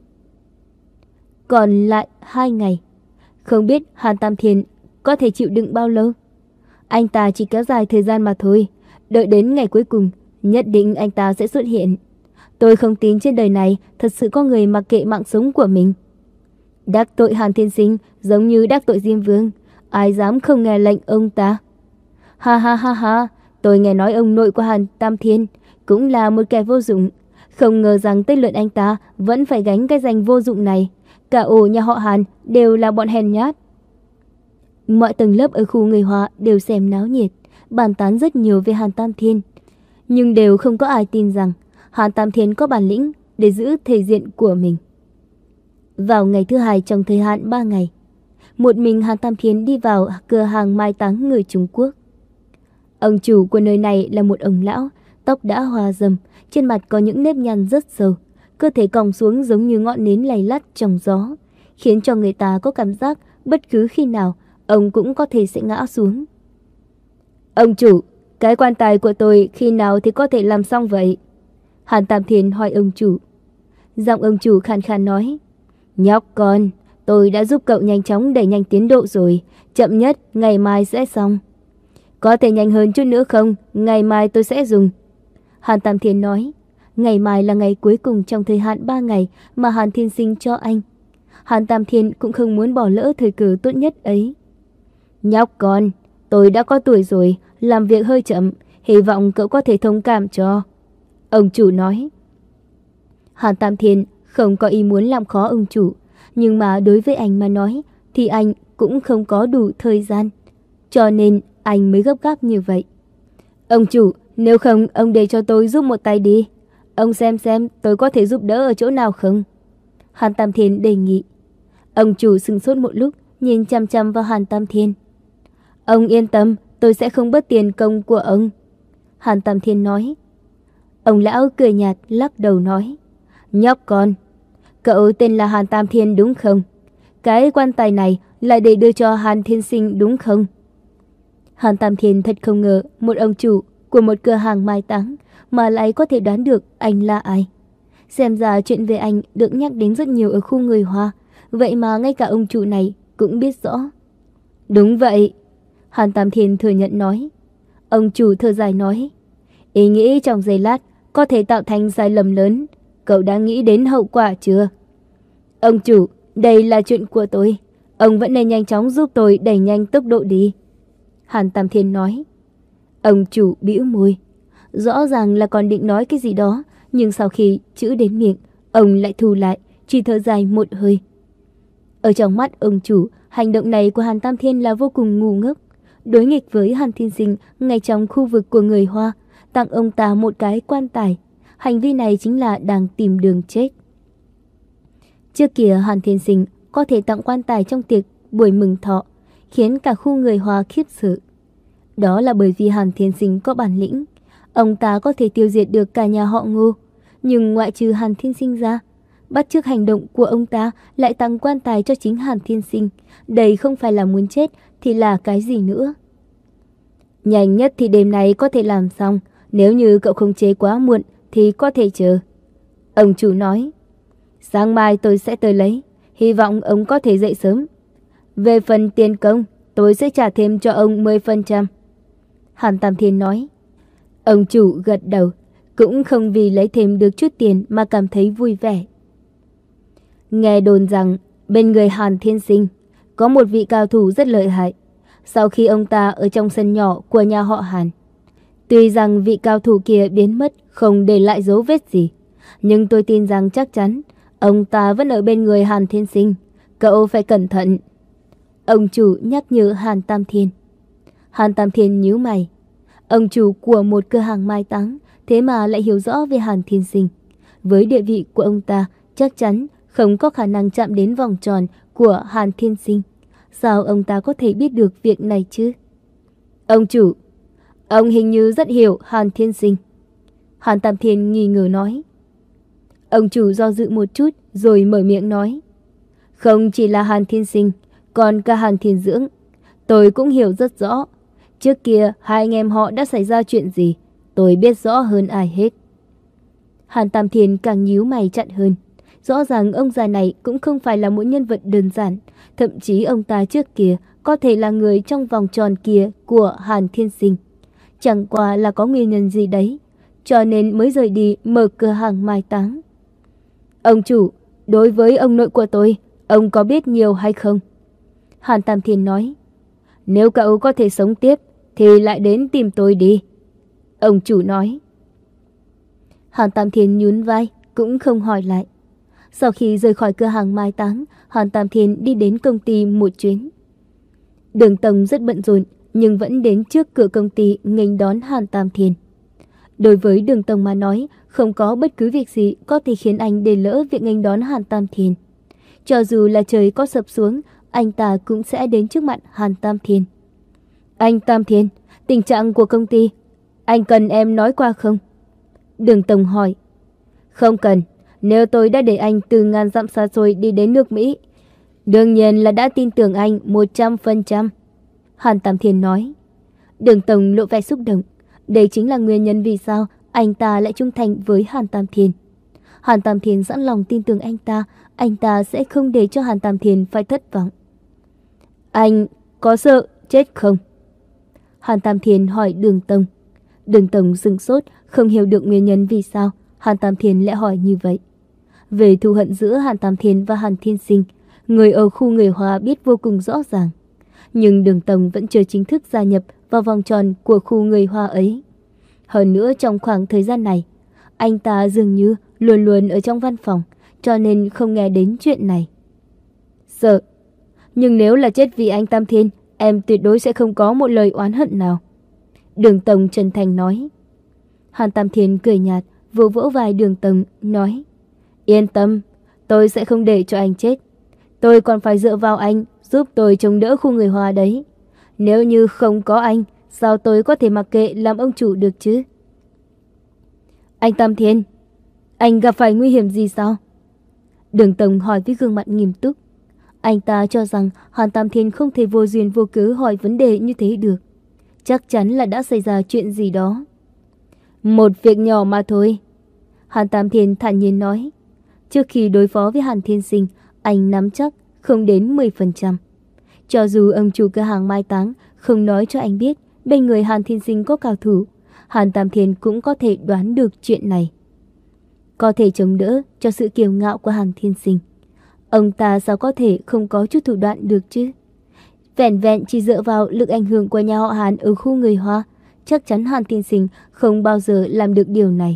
Còn lại hai ngày, không biết Hàn Tam Thiên có thể chịu đựng bao lâu. Anh ta chỉ kéo dài thời gian mà thôi, đợi đến ngày cuối cùng, nhất định anh ta sẽ xuất hiện. Tôi không tin trên đời này thật sự có người mặc kệ mạng sống của mình. Đắc tội Hàn Thiên Sinh giống như đắc tội Diêm Vương, ai dám không nghe lệnh ông ta. Ha ha ha ha, tôi nghe nói ông nội của Hàn Tam Thiên cũng là một kẻ vô dụng. Không ngờ rằng tới lượt anh ta vẫn phải gánh cái danh vô dụng này. Cả ổ nhà họ Hàn đều là bọn hèn nhát. Mọi tầng lớp ở khu người Hoa đều xem náo nhiệt, bàn tán rất nhiều về Hàn Tam Thiên. Nhưng đều không có ai tin rằng Hàn Tam Thiên có bản lĩnh để giữ thể diện của mình. Vào ngày thứ hai trong thời hạn ba ngày, một mình Hàn Tam Thiên đi vào cửa hàng mai táng người Trung Quốc. Ông chủ của nơi này là một ông lão, tóc đã hoa râm, trên mặt có những nếp nhăn rất sâu, cơ thể còng xuống giống như ngọn nến lay lắt trong gió, khiến cho người ta có cảm giác bất cứ khi nào ông cũng có thể sẽ ngã xuống. Ông chủ, cái quan tài của tôi khi nào thì có thể làm xong vậy? Hàn Tam Thiên hỏi ông chủ. Giọng ông chủ khàn khàn nói, nhóc con, tôi đã giúp cậu nhanh chóng đẩy nhanh tiến độ rồi, chậm nhất ngày mai sẽ xong. Có thể nhanh hơn chút nữa không? Ngày mai tôi sẽ dùng. Hàn Tam Thiên nói, ngày mai là ngày cuối cùng trong thời hạn ba ngày mà Hàn Thiên Sinh cho anh. Hàn Tam Thiên cũng không muốn bỏ lỡ thời cơ tốt nhất ấy. Nhóc con, tôi đã có tuổi rồi, làm việc hơi chậm, hy vọng cậu có thể thông cảm cho. Ông chủ nói. Hàn Tam Thiên không có ý muốn làm khó ông chủ, nhưng mà đối với anh mà nói thì anh cũng không có đủ thời gian, cho nên anh mới gấp gáp như vậy. Ông chủ, nếu không ông để cho tôi giúp một tay đi. Ông xem xem tôi có thể giúp đỡ ở chỗ nào không? Hàn Tam Thiên đề nghị. Ông chủ sững sốt một lúc, nhìn chăm chăm vào Hàn Tam Thiên. Ông yên tâm, tôi sẽ không bớt tiền công của ông. Hàn Tam Thiên nói. Ông lão cười nhạt lắc đầu nói. Nhóc con, cậu tên là Hàn Tam Thiên đúng không? Cái quan tài này là để đưa cho Hàn Thiên Sinh đúng không? Hàn Tam Thiên thật không ngờ một ông chủ của một cửa hàng mai táng mà lại có thể đoán được anh là ai. Xem ra chuyện về anh được nhắc đến rất nhiều ở khu người Hoa, vậy mà ngay cả ông chủ này cũng biết rõ. Đúng vậy, Hàn Tam Thiên thừa nhận nói. Ông chủ thở dài nói, ý nghĩ trong giây lát có thể tạo thành sai lầm lớn. Cậu đã nghĩ đến hậu quả chưa? Ông chủ, đây là chuyện của tôi. Ông vẫn nên nhanh chóng giúp tôi đẩy nhanh tốc độ đi. Hàn Tam Thiên nói. Ông chủ bĩu môi. Rõ ràng là còn định nói cái gì đó, nhưng sau khi chữ đến miệng, ông lại thu lại, chỉ thở dài một hơi. Ở trong mắt ông chủ, hành động này của Hàn Tam Thiên là vô cùng ngu ngốc. Đối nghịch với Hàn Thiên Sinh ngay trong khu vực của người Hoa, tặng ông ta một cái quan tài. Hành vi này chính là đang tìm đường chết. Trước kia Hàn Thiên Sinh có thể tặng quan tài trong tiệc buổi mừng thọ, khiến cả khu người Hoa khiếp sợ. Đó là bởi vì Hàn Thiên Sinh có bản lĩnh. Ông ta có thể tiêu diệt được cả nhà họ Ngô. Nhưng ngoại trừ Hàn Thiên Sinh ra, bắt chước hành động của ông ta lại tặng quan tài cho chính Hàn Thiên Sinh. Đây không phải là muốn chết thì là cái gì nữa. Nhanh nhất thì đêm nay có thể làm xong. Nếu như cậu không chế quá muộn thì có thể chờ. Ông chủ nói. Sáng mai tôi sẽ tới lấy. Hy vọng ông có thể dậy sớm. Về phần tiền công, tôi sẽ trả thêm cho ông mười phần trăm. Hàn Tam Thiên nói. Ông chủ gật đầu, cũng không vì lấy thêm được chút tiền mà cảm thấy vui vẻ. Nghe đồn rằng bên người Hàn Thiên Sinh có một vị cao thủ rất lợi hại. Sau khi ông ta ở trong sân nhỏ của nhà họ Hàn, tuy rằng vị cao thủ kia biến mất không để lại dấu vết gì, nhưng tôi tin rằng chắc chắn ông ta vẫn ở bên người Hàn Thiên Sinh. Cậu phải cẩn thận. Ông chủ nhắc nhở Hàn Tam Thiên. Hàn Tam Thiên nhíu mày. Ông chủ của một cửa hàng mai táng thế mà lại hiểu rõ về Hàn Thiên Sinh. Với địa vị của ông ta, chắc chắn không có khả năng chạm đến vòng tròn của Hàn Thiên Sinh. Sao ông ta có thể biết được việc này chứ? Ông chủ, ông hình như rất hiểu Hàn Thiên Sinh. Hàn Tam Thiên nghi ngờ nói. Ông chủ do dự một chút rồi mở miệng nói. Không chỉ là Hàn Thiên Sinh, còn cả Hàn Thiên Dưỡng. Tôi cũng hiểu rất rõ. Trước kia hai anh em họ đã xảy ra chuyện gì, tôi biết rõ hơn ai hết. Hàn Tam Thiên càng nhíu mày chặt hơn. Rõ ràng ông già này cũng không phải là một nhân vật đơn giản. Thậm chí ông ta trước kia có thể là người trong vòng tròn kia của Hàn Thiên Sinh. Chẳng qua là có nguyên nhân gì đấy, cho nên mới rời đi mở cửa hàng mai táng. Ông chủ, đối với ông nội của tôi, ông có biết nhiều hay không? Hàn Tam Thiên nói. Nếu cậu có thể sống tiếp thì lại đến tìm tôi đi. Ông chủ nói. Hàn Tam Thiên nhún vai, cũng không hỏi lại. Sau khi rời khỏi cửa hàng mai táng, Hàn Tam Thiên đi đến công ty một chuyến. Đường Tông rất bận rộn, nhưng vẫn đến trước cửa công ty nghênh đón Hàn Tam Thiên. Đối với Đường Tông mà nói, không có bất cứ việc gì có thể khiến anh để lỡ việc nghênh đón Hàn Tam Thiên. Cho dù là trời có sập xuống, anh ta cũng sẽ đến trước mặt Hàn Tam Thiên. Anh Tam Thiên, tình trạng của công ty, anh cần em nói qua không? Đường Tông hỏi. Không cần, nếu tôi đã để anh từ ngàn dặm xa xôi đi đến nước Mỹ, đương nhiên là đã tin tưởng anh một trăm phần trăm. Hàn Tam Thiên nói. Đường Tông lộ vẻ xúc động. Đây chính là nguyên nhân vì sao anh ta lại trung thành với Hàn Tam Thiên. Hàn Tam Thiên sẵn lòng tin tưởng anh ta, anh ta sẽ không để cho Hàn Tam Thiên phải thất vọng. Anh có sợ chết không? Hàn Tam Thiên hỏi Đường Tông. Đường Tông sững sốt, không hiểu được nguyên nhân vì sao Hàn Tam Thiên lại hỏi như vậy. Về thù hận giữa Hàn Tam Thiên và Hàn Thiên Sinh, người ở khu người Hoa biết vô cùng rõ ràng. Nhưng Đường Tông vẫn chưa chính thức gia nhập vào vòng tròn của khu người Hoa ấy. Hơn nữa trong khoảng thời gian này, anh ta dường như luôn luôn ở trong văn phòng, cho nên không nghe đến chuyện này. Sợ. Nhưng nếu là chết vì anh Tam Thiên, em tuyệt đối sẽ không có một lời oán hận nào. Đường Tông chân thành nói. Hàn Tam Thiên cười nhạt, vỗ vỗ vai Đường Tông, nói. Yên tâm, tôi sẽ không để cho anh chết. Tôi còn phải dựa vào anh, giúp tôi chống đỡ khu người Hoa đấy. Nếu như không có anh, sao tôi có thể mặc kệ làm ông chủ được chứ? Anh Tam Thiên, anh gặp phải nguy hiểm gì sao? Đường Tông hỏi với gương mặt nghiêm túc. Anh ta cho rằng Hàn Tam Thiên không thể vô duyên vô cớ hỏi vấn đề như thế được. Chắc chắn là đã xảy ra chuyện gì đó. Một việc nhỏ mà thôi. Hàn Tam Thiên thản nhiên nói. Trước khi đối phó với Hàn Thiên Sinh, anh nắm chắc không đến mười phần trăm. Cho dù ông chủ cửa hàng mai táng không nói cho anh biết bên người Hàn Thiên Sinh có cao thủ, Hàn Tam Thiên cũng có thể đoán được chuyện này. Có thể chống đỡ cho sự kiêu ngạo của Hàn Thiên Sinh. Ông ta sao có thể không có chút thủ đoạn được chứ? Vẹn vẹn chỉ dựa vào lực ảnh hưởng của nhà họ Hàn ở khu người Hoa, chắc chắn Hàn Thiên Sinh không bao giờ làm được điều này.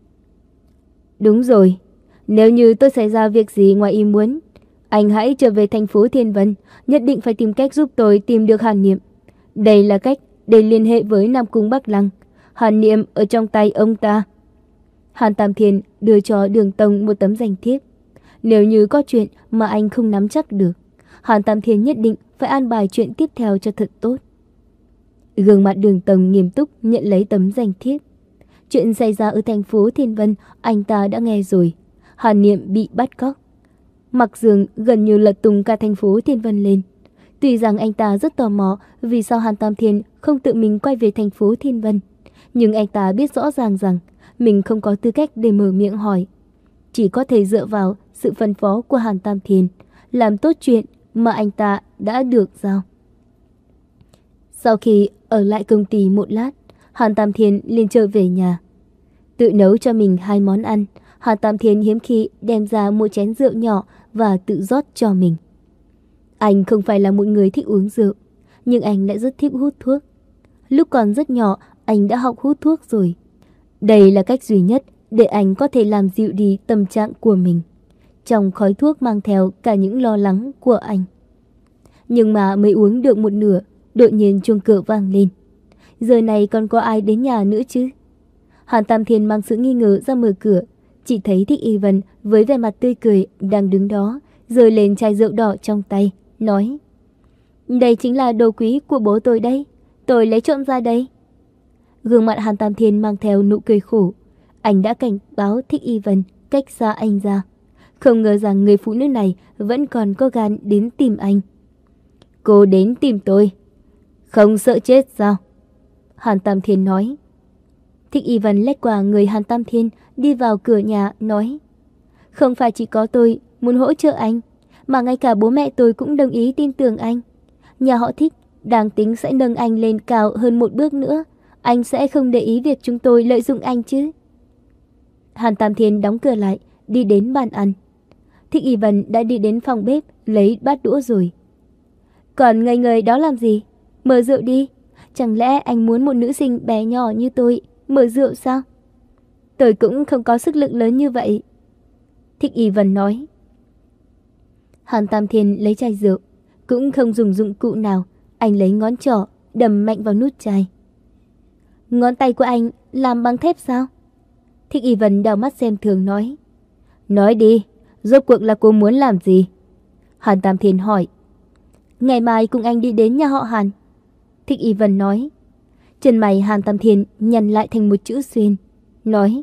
Đúng rồi, nếu như tôi xảy ra việc gì ngoài ý muốn, anh hãy trở về thành phố Thiên Vân, nhất định phải tìm cách giúp tôi tìm được Hàn Niệm. Đây là cách để liên hệ với Nam Cung Bắc Lăng. Hàn Niệm ở trong tay ông ta. Hàn Tam Thiên đưa cho Đường Tông một tấm danh thiếp. Nếu như có chuyện mà anh không nắm chắc được, Hàn Tam Thiên nhất định phải an bài chuyện tiếp theo cho thật tốt. Gương mặt Đường Tông nghiêm túc nhận lấy tấm danh thiếp. Chuyện xảy ra ở thành phố Thiên Vân anh ta đã nghe rồi. Hàn Niệm bị bắt cóc. Mặc Dương gần như lật tung cả thành phố Thiên Vân lên. Tuy rằng anh ta rất tò mò vì sao Hàn Tam Thiên không tự mình quay về thành phố Thiên Vân, nhưng anh ta biết rõ ràng rằng mình không có tư cách để mở miệng hỏi. Chỉ có thể dựa vào sự phân phó của Hàn Tam Thiên, làm tốt chuyện mà anh ta đã được giao. Sau khi ở lại công ty một lát, Hàn Tam Thiên liền trở về nhà. Tự nấu cho mình hai món ăn, Hàn Tam Thiên hiếm khi đem ra một chén rượu nhỏ và tự rót cho mình. Anh không phải là một người thích uống rượu, nhưng anh lại rất thích hút thuốc. Lúc còn rất nhỏ, anh đã học hút thuốc rồi. Đây là cách duy nhất để anh có thể làm dịu đi tâm trạng của mình. Trong khói thuốc mang theo cả những lo lắng của anh. Nhưng mà mới uống được một nửa, đột nhiên chuông cửa vang lên. Giờ này còn có ai đến nhà nữa chứ? Hàn Tam Thiên mang sự nghi ngờ ra mở cửa, chỉ thấy Thích Y Vân với vẻ mặt tươi cười đang đứng đó, giơ lên chai rượu đỏ trong tay, nói: "Đây chính là đồ quý của bố tôi đây, tôi lấy trộm ra đây." Gương mặt Hàn Tam Thiên mang theo nụ cười khổ, anh đã cảnh báo Thích Y Vân cách xa anh ra, không ngờ rằng người phụ nữ này vẫn còn có gan đến tìm anh. "Cô đến tìm tôi, không sợ chết sao?" Hàn Tam Thiên nói. Thích Y Vân lách qua người Hàn Tam Thiên, đi vào cửa nhà, nói: "Không phải chỉ có tôi muốn hỗ trợ anh, mà ngay cả bố mẹ tôi cũng đồng ý tin tưởng anh. Nhà họ Thích đang tính sẽ nâng anh lên cao hơn một bước nữa, anh sẽ không để ý việc chúng tôi lợi dụng anh chứ?" Hàn Tam Thiên đóng cửa lại, đi đến bàn ăn. Thích Y Vân đã đi đến phòng bếp lấy bát đũa rồi. "Còn ngây người đó làm gì? Mở rượu đi. Chẳng lẽ anh muốn một nữ sinh bé nhỏ như tôi mở rượu sao? Tôi cũng không có sức lực lớn như vậy. Thích Y Vân nói. Hàn Tam Thiên lấy chai rượu, cũng không dùng dụng cụ nào. Anh lấy ngón trỏ đầm mạnh vào nút chai. Ngón tay của anh làm bằng thép sao? Thích Y Vân đào mắt xem thường nói. Nói đi, rốt cuộc là cô muốn làm gì? Hàn Tam Thiên hỏi. Ngày mai cùng anh đi đến nhà họ Hàn. Thích Y Vân nói. Chân mày Hàn Tam Thiên nhăn lại thành một chữ xuyên, nói.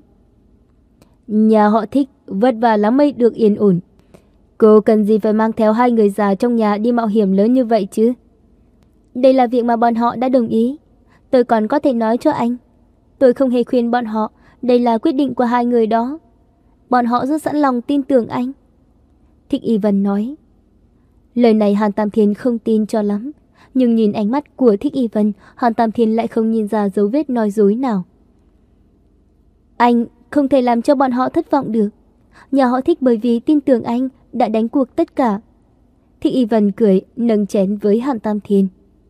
Nhà họ Thích vất vả lắm mới được yên ổn. Cô cần gì phải mang theo hai người già trong nhà đi mạo hiểm lớn như vậy chứ? Đây là việc mà bọn họ đã đồng ý. Tôi còn có thể nói cho anh. Tôi không hề khuyên bọn họ. Đây là quyết định của hai người đó. Bọn họ rất sẵn lòng tin tưởng anh. Thích Y Vân nói. Lời này Hàn Tam Thiên không tin cho lắm. Nhưng nhìn ánh mắt của Thích Y Vân, Hàn Tam Thiên lại không nhìn ra dấu vết nói dối nào. Anh không thể làm cho bọn họ thất vọng được. Nhà họ Thích bởi vì tin tưởng anh đã đánh cuộc tất cả. Thích Y Vân cười nâng chén với Hàn Tam Thiên.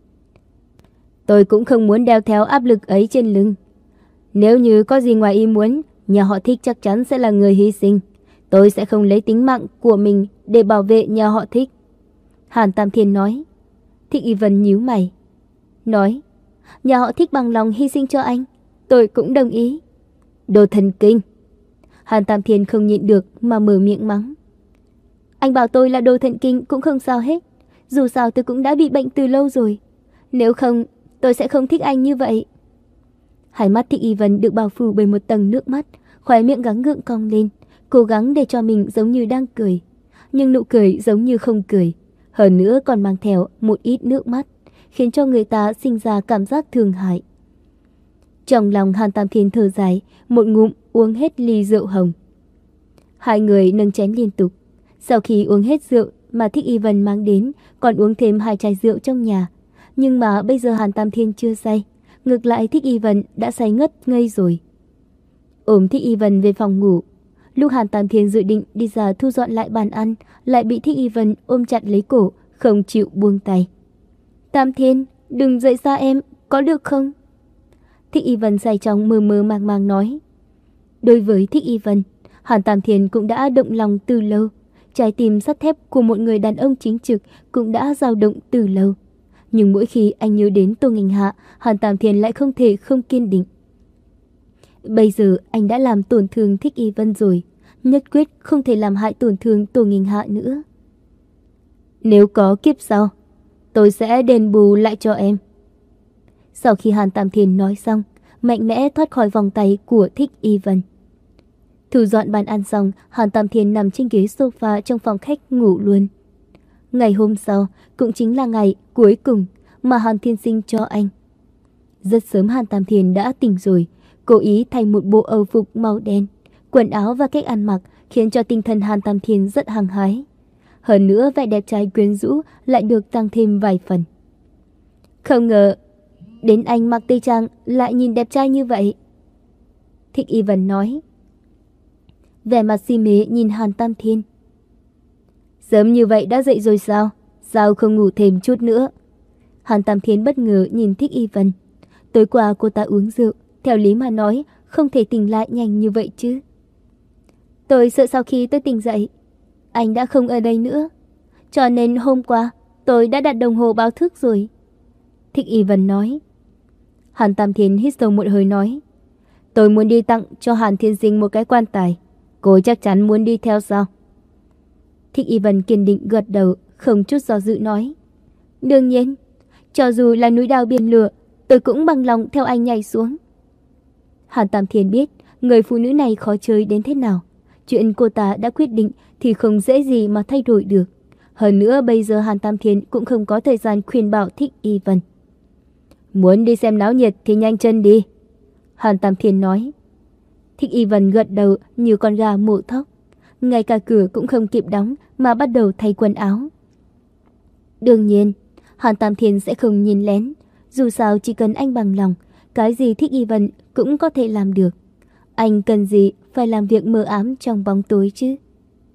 Tôi cũng không muốn đeo theo áp lực ấy trên lưng. Nếu như có gì ngoài ý muốn, nhà họ Thích chắc chắn sẽ là người hy sinh. Tôi sẽ không lấy tính mạng của mình để bảo vệ nhà họ Thích. Hàn Tam Thiên nói. Thích Y Vân nhíu mày, nói. Nhà họ Thích bằng lòng hy sinh cho anh. Tôi cũng đồng ý. Đồ thần kinh. Hàn Tam Thiên không nhịn được mà mở miệng mắng. Anh bảo tôi là đồ thần kinh cũng không sao hết. Dù sao tôi cũng đã bị bệnh từ lâu rồi. Nếu không, tôi sẽ không thích anh như vậy. Hai mắt Thích Y Vân được bao phủ bởi một tầng nước mắt, khóe miệng gắng gượng cong lên, cố gắng để cho mình giống như đang cười, nhưng nụ cười giống như không cười, hơn nữa còn mang theo một ít nước mắt, khiến cho người ta sinh ra cảm giác thương hại. Trong lòng Hàn Tam Thiên thở dài, một ngụm uống hết ly rượu hồng. Hai người nâng chén liên tục. Sau khi uống hết rượu mà Thích Y Vân mang đến, còn uống thêm hai chai rượu trong nhà. Nhưng mà bây giờ Hàn Tam Thiên chưa say, ngược lại Thích Y Vân đã say ngất ngây rồi. Ôm Thích Y Vân về phòng ngủ. Lúc Hàn Tam Thiên dự định đi ra thu dọn lại bàn ăn, lại bị Thích Y Vân ôm chặt lấy cổ, không chịu buông tay. Tam Thiên, đừng rời xa em, có được không? Thích Y Vân say trong mơ mơ màng màng nói. Đối với Thích Y Vân, Hàn Tam Thiên cũng đã động lòng từ lâu. Trái tim sắt thép của một người đàn ông chính trực cũng đã dao động từ lâu. Nhưng mỗi khi anh nhớ đến Tô Nghinh Hạ, Hàn Tam Thiên lại không thể không kiên định. Bây giờ anh đã làm tổn thương Thích Y Vân rồi, nhất quyết không thể làm hại tổn thương Tô Nghinh Hạ nữa. Nếu có kiếp sau, tôi sẽ đền bù lại cho em. Sau khi Hàn Tam Thiên nói xong, mạnh mẽ thoát khỏi vòng tay của Thích Y Vân. Thu dọn bàn ăn xong, Hàn Tam Thiên nằm trên ghế sofa trong phòng khách ngủ luôn. Ngày hôm sau cũng chính là ngày cuối cùng mà Hàn Thiên Sinh cho anh. Rất sớm Hàn Tam Thiên đã tỉnh rồi, cố ý thay một bộ âu phục màu đen. Quần áo và cách ăn mặc khiến cho tinh thần Hàn Tam Thiên rất hăng hái. Hơn nữa vẻ đẹp trai quyến rũ lại được tăng thêm vài phần. Không ngờ đến anh mặc tây trang lại nhìn đẹp trai như vậy. Thích Y Vân nói. Vẻ mặt si mê nhìn Hàn Tam Thiên. Sớm như vậy đã dậy rồi sao? Sao không ngủ thêm chút nữa? Hàn Tam Thiên bất ngờ nhìn Thích Y Vân. Tối qua cô ta uống rượu, theo lý mà nói không thể tỉnh lại nhanh như vậy chứ. Tôi sợ sau khi tôi tỉnh dậy, anh đã không ở đây nữa. Cho nên hôm qua tôi đã đặt đồng hồ báo thức rồi. Thích Y Vân nói. Hàn Tam Thiên hít sâu một hơi nói. Tôi muốn đi tặng cho Hàn Thiên Sinh một cái quan tài. Cô chắc chắn muốn đi theo sao? Thích Y Vân kiên định gật đầu, không chút do dự nói. Đương nhiên, cho dù là núi đao biển lửa, tôi cũng bằng lòng theo anh nhảy xuống. Hàn Tam Thiên biết người phụ nữ này khó chơi đến thế nào. Chuyện cô ta đã quyết định thì không dễ gì mà thay đổi được. Hơn nữa bây giờ Hàn Tam Thiên cũng không có thời gian khuyên bảo Thích Y Vân. Muốn đi xem náo nhiệt thì nhanh chân đi. Hàn Tam Thiên nói. Thích Y Vân gật đầu như con gà mổ thóc. Ngay cả cửa cũng không kịp đóng mà bắt đầu thay quần áo. Đương nhiên, Hàn Tam Thiên sẽ không nhìn lén. Dù sao chỉ cần anh bằng lòng, cái gì Thích Y Vân cũng có thể làm được. Anh cần gì phải làm việc mờ ám trong bóng tối chứ?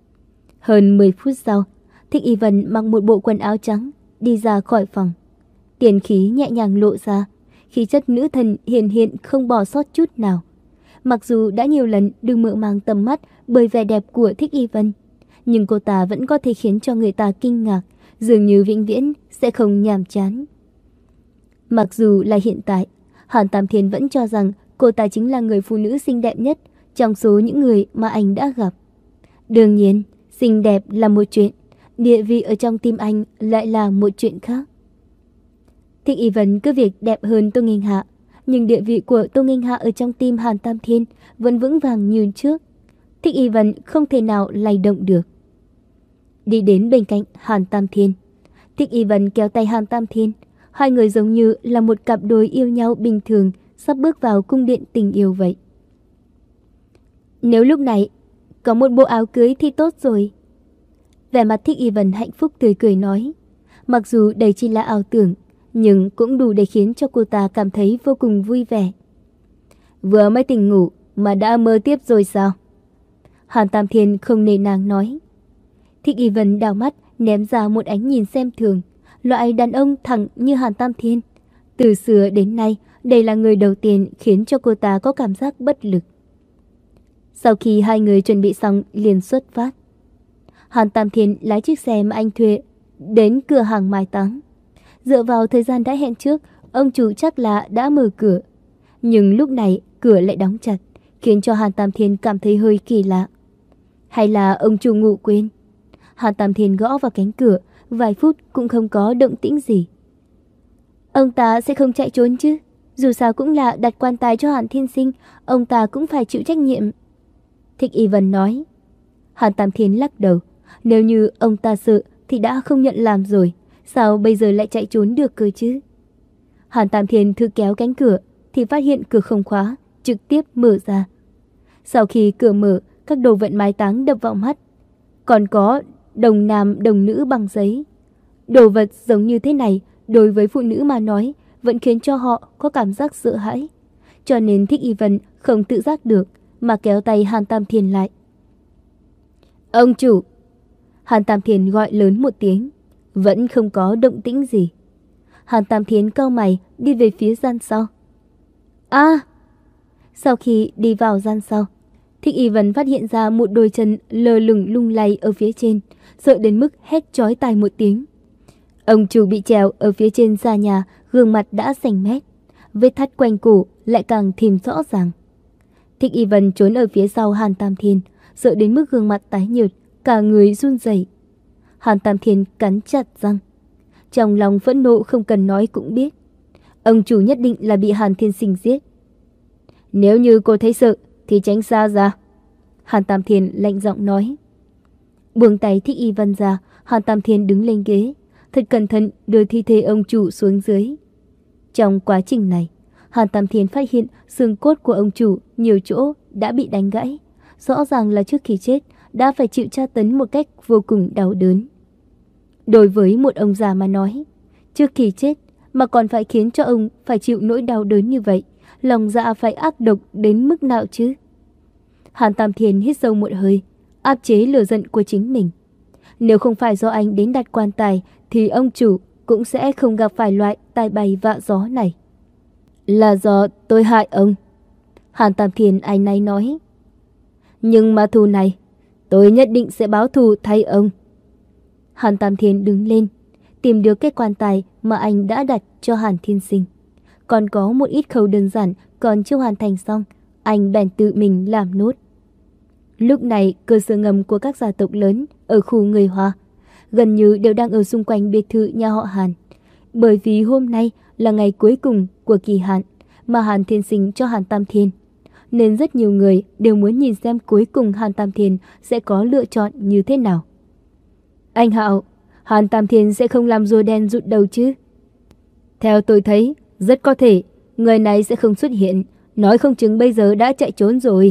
Hơn mười phút sau, Thích Y Vân mặc một bộ quần áo trắng, đi ra khỏi phòng. Tiền khí nhẹ nhàng lộ ra, khí chất nữ thần hiển hiện không bỏ sót chút nào. Mặc dù đã nhiều lần đừng mở mang tầm mắt bởi vẻ đẹp của Thích Y Vân, nhưng cô ta vẫn có thể khiến cho người ta kinh ngạc, dường như vĩnh viễn sẽ không nhàm chán. Mặc dù là hiện tại, Hàn Tam Thiên vẫn cho rằng cô ta chính là người phụ nữ xinh đẹp nhất trong số những người mà anh đã gặp. Đương nhiên, xinh đẹp là một chuyện, địa vị ở trong tim anh lại là một chuyện khác. Thích Y Vân cứ việc đẹp hơn Tô Nghênh Hạ, nhưng địa vị của Tô Nghênh Hạ ở trong tim Hàn Tam Thiên vẫn vững vàng như trước. Thích Y Vân không thể nào lay động được. Đi đến bên cạnh Hàn Tam Thiên, Thích Y Vân kéo tay Hàn Tam Thiên. Hai người giống như là một cặp đôi yêu nhau bình thường sắp bước vào cung điện tình yêu vậy. Nếu lúc này có một bộ áo cưới thì tốt rồi. Vẻ mặt Thích Y Vân hạnh phúc tươi cười nói. Mặc dù đây chỉ là ảo tưởng, nhưng cũng đủ để khiến cho cô ta cảm thấy vô cùng vui vẻ. Vừa mới tỉnh ngủ mà đã mơ tiếp rồi sao? Hàn Tam Thiên không nề nang nói. Thích Y Vân đảo mắt ném ra một ánh nhìn xem thường. Loại đàn ông thẳng như Hàn Tam Thiên, từ xưa đến nay đây là người đầu tiên khiến cho cô ta có cảm giác bất lực. Sau khi hai người chuẩn bị xong liền xuất phát. Hàn Tam Thiên lái chiếc xe mà anh thuê đến cửa hàng mai táng. Dựa vào thời gian đã hẹn trước, ông chủ chắc là đã mở cửa. Nhưng lúc này cửa lại đóng chặt, khiến cho Hàn Tam Thiên cảm thấy hơi kỳ lạ. Hay là ông chủ ngủ quên? Hàn Tam Thiên gõ vào cánh cửa, vài phút cũng không có động tĩnh gì. Ông ta sẽ không chạy trốn chứ? Dù sao cũng là đặt quan tài cho Hàn Thiên Sinh, ông ta cũng phải chịu trách nhiệm. Thích Y Vân nói. Hàn Tam Thiên lắc đầu. Nếu như ông ta sợ thì đã không nhận làm rồi, sao bây giờ lại chạy trốn được cơ chứ? Hàn Tam Thiên thử kéo cánh cửa thì phát hiện cửa không khóa, trực tiếp mở ra. Sau khi cửa mở, các đồ vận mai táng đập vào mắt. Còn có đồng nam đồng nữ bằng giấy. Đồ vật giống như thế này đối với phụ nữ mà nói vẫn khiến cho họ có cảm giác sợ hãi. Cho nên Thích Y Vân không tự giác được mà kéo tay Hàn Tam Thiên lại. Ông chủ! Hàn Tam Thiên gọi lớn một tiếng, vẫn không có động tĩnh gì. Hàn Tam Thiên cau mày đi về phía gian sau. À! Sau khi đi vào gian sau, Thích Y Vân phát hiện ra một đôi chân lơ lửng lung lay ở phía trên, sợ đến mức hét chói tai một tiếng. Ông chủ bị treo ở phía trên xà nhà, gương mặt đã xanh mét, vết thắt quanh cổ lại càng thêm rõ ràng. Thích Y Vân trốn ở phía sau Hàn Tam Thiên, sợ đến mức gương mặt tái nhợt, cả người run rẩy. Hàn Tam Thiên cắn chặt răng, trong lòng phẫn nộ không cần nói cũng biết, ông chủ nhất định là bị Hàn Thiên Sinh giết. Nếu như cô thấy sợ thì tránh xa ra. Hàn Tam Thiên lạnh giọng nói. Buông tay Thích Y Vân ra, Hàn Tam Thiên đứng lên ghế, thật cẩn thận đưa thi thể ông chủ xuống dưới. Trong quá trình này, Hàn Tam Thiên phát hiện xương cốt của ông chủ nhiều chỗ đã bị đánh gãy, rõ ràng là trước khi chết đã phải chịu tra tấn một cách vô cùng đau đớn. Đối với một ông già mà nói, trước khi chết mà còn phải khiến cho ông phải chịu nỗi đau đớn như vậy, lòng dạ phải ác độc đến mức nào chứ? Hàn Tam Thiên hít sâu một hơi, áp chế lửa giận của chính mình. Nếu không phải do anh đến đặt quan tài thì ông chủ cũng sẽ không gặp phải loại tai bay vạ gió này. Là do tôi hại ông. Hàn Tam Thiên áy náy nói. Nhưng mà thù này, tôi nhất định sẽ báo thù thay ông. Hàn Tam Thiên đứng lên, tìm được cái quan tài mà anh đã đặt cho Hàn Thiên Sinh. Còn có một ít khâu đơn giản còn chưa hoàn thành xong, anh bèn tự mình làm nốt. Lúc này, cơ sở ngầm của các gia tộc lớn ở khu người Hoa gần như đều đang ở xung quanh biệt thự nhà họ Hàn. Bởi vì hôm nay là ngày cuối cùng của kỳ hạn mà Hàn Thiên Sinh cho Hàn Tam Thiên, nên rất nhiều người đều muốn nhìn xem cuối cùng Hàn Tam Thiên sẽ có lựa chọn như thế nào. Anh Hạo, Hàn Tam Thiên sẽ không làm rùa đen rụt đầu chứ? Theo tôi thấy, rất có thể người này sẽ không xuất hiện, nói không chừng bây giờ đã chạy trốn rồi.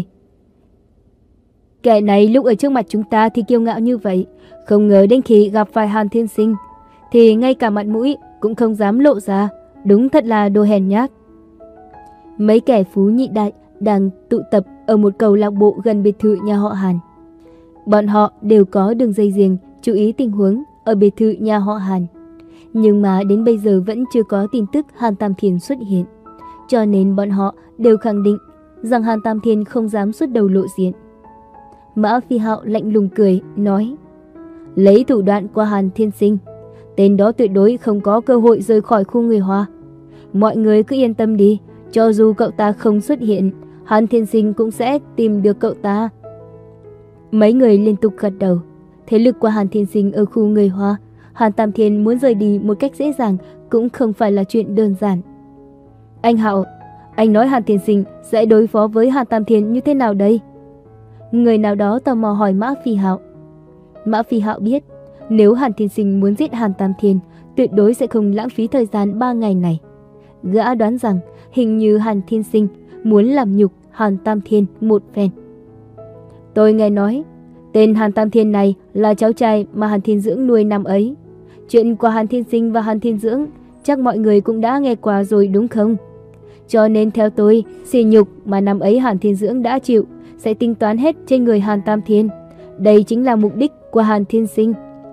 Kẻ này lúc ở trước mặt chúng ta thì kiêu ngạo như vậy, không ngờ đến khi gặp phải Hàn Thiên Sinh thì ngay cả mặt mũi cũng không dám lộ ra, đúng thật là đồ hèn nhát. Mấy kẻ phú nhị đại đang tụ tập ở một câu lạc bộ gần biệt thự nhà họ Hàn. Bọn họ đều có đường dây riêng chú ý tình huống ở biệt thự nhà họ Hàn. Nhưng mà đến bây giờ vẫn chưa có tin tức Hàn Tam Thiên xuất hiện, cho nên bọn họ đều khẳng định rằng Hàn Tam Thiên không dám xuất đầu lộ diện. Mã Phi Hạo lạnh lùng cười, nói: lấy thủ đoạn của Hàn Thiên Sinh, tên đó tuyệt đối không có cơ hội rời khỏi khu người Hoa. Mọi người cứ yên tâm đi, cho dù cậu ta không xuất hiện, Hàn Thiên Sinh cũng sẽ tìm được cậu ta. Mấy người liên tục gật đầu. Thế lực của Hàn Thiên Sinh ở khu người Hoa, Hàn Tam Thiên muốn rời đi một cách dễ dàng cũng không phải là chuyện đơn giản. Anh Hạo, anh nói Hàn Thiên Sinh sẽ đối phó với Hàn Tam Thiên như thế nào đây? Người nào đó tò mò hỏi Mã Phi Hạo. Mã Phi Hạo biết, nếu Hàn Thiên Sinh muốn giết Hàn Tam Thiên, tuyệt đối sẽ không lãng phí thời gian ba ngày này. Gã đoán rằng hình như Hàn Thiên Sinh muốn làm nhục Hàn Tam Thiên một phen. Tôi nghe nói, tên Hàn Tam Thiên này là cháu trai mà Hàn Thiên Dưỡng nuôi năm ấy. Chuyện của Hàn Thiên Sinh và Hàn Thiên Dưỡng chắc mọi người cũng đã nghe qua rồi đúng không? Cho nên theo tôi, sỉ nhục mà năm ấy Hàn Thiên Dưỡng đã chịu sẽ tính toán hết trên người Hàn Tam Thiên. Đây chính là mục đích của Hàn Thiên Sinh.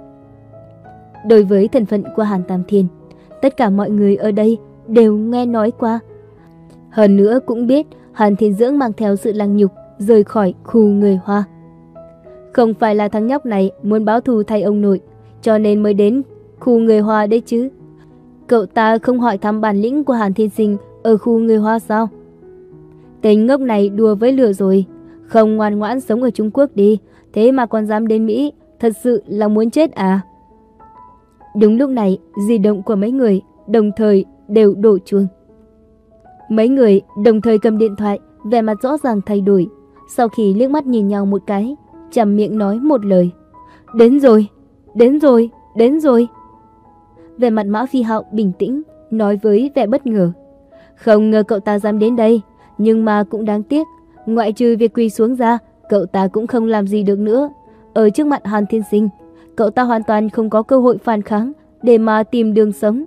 Đối với thân phận của Hàn Tam Thiên, tất cả mọi người ở đây đều nghe nói qua. Hơn nữa cũng biết Hàn Thiên Dưỡng mang theo sự lăng nhục rời khỏi khu người Hoa. Không phải là thằng nhóc này muốn báo thù thay ông nội, cho nên mới đến khu người Hoa đấy chứ. Cậu ta không hỏi thăm bản lĩnh của Hàn Thiên Sinh ở khu người Hoa sao? Tên ngốc này đùa với lửa rồi. Không ngoan ngoãn sống ở Trung Quốc đi, thế mà còn dám đến Mỹ, thật sự là muốn chết à? Đúng lúc này, di động của mấy người đồng thời đều đổ chuông. Mấy người đồng thời cầm điện thoại, vẻ mặt rõ ràng thay đổi. Sau khi liếc mắt nhìn nhau một cái, chằm miệng nói một lời: đến rồi, đến rồi, đến rồi. Vẻ mặt Mã Phi Hạo bình tĩnh, nói với vẻ bất ngờ: không ngờ cậu ta dám đến đây, nhưng mà cũng đáng tiếc, ngoại trừ việc quỳ xuống ra, cậu ta cũng không làm gì được nữa. Ở trước mặt Hàn Thiên Sinh, cậu ta hoàn toàn không có cơ hội phản kháng để mà tìm đường sống.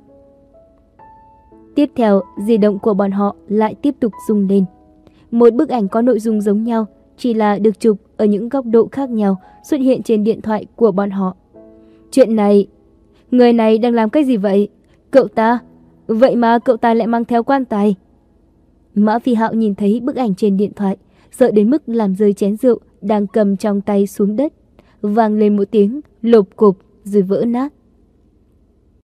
Tiếp theo, di động của bọn họ lại tiếp tục rung lên. Một bức ảnh có nội dung giống nhau, chỉ là được chụp ở những góc độ khác nhau, xuất hiện trên điện thoại của bọn họ. Chuyện này, người này đang làm cái gì vậy? Cậu ta, vậy mà cậu ta lại mang theo quan tài. Mã Phi Hạo nhìn thấy bức ảnh trên điện thoại, sợ đến mức làm rơi chén rượu đang cầm trong tay xuống đất, vang lên một tiếng lộp cộp rồi vỡ nát.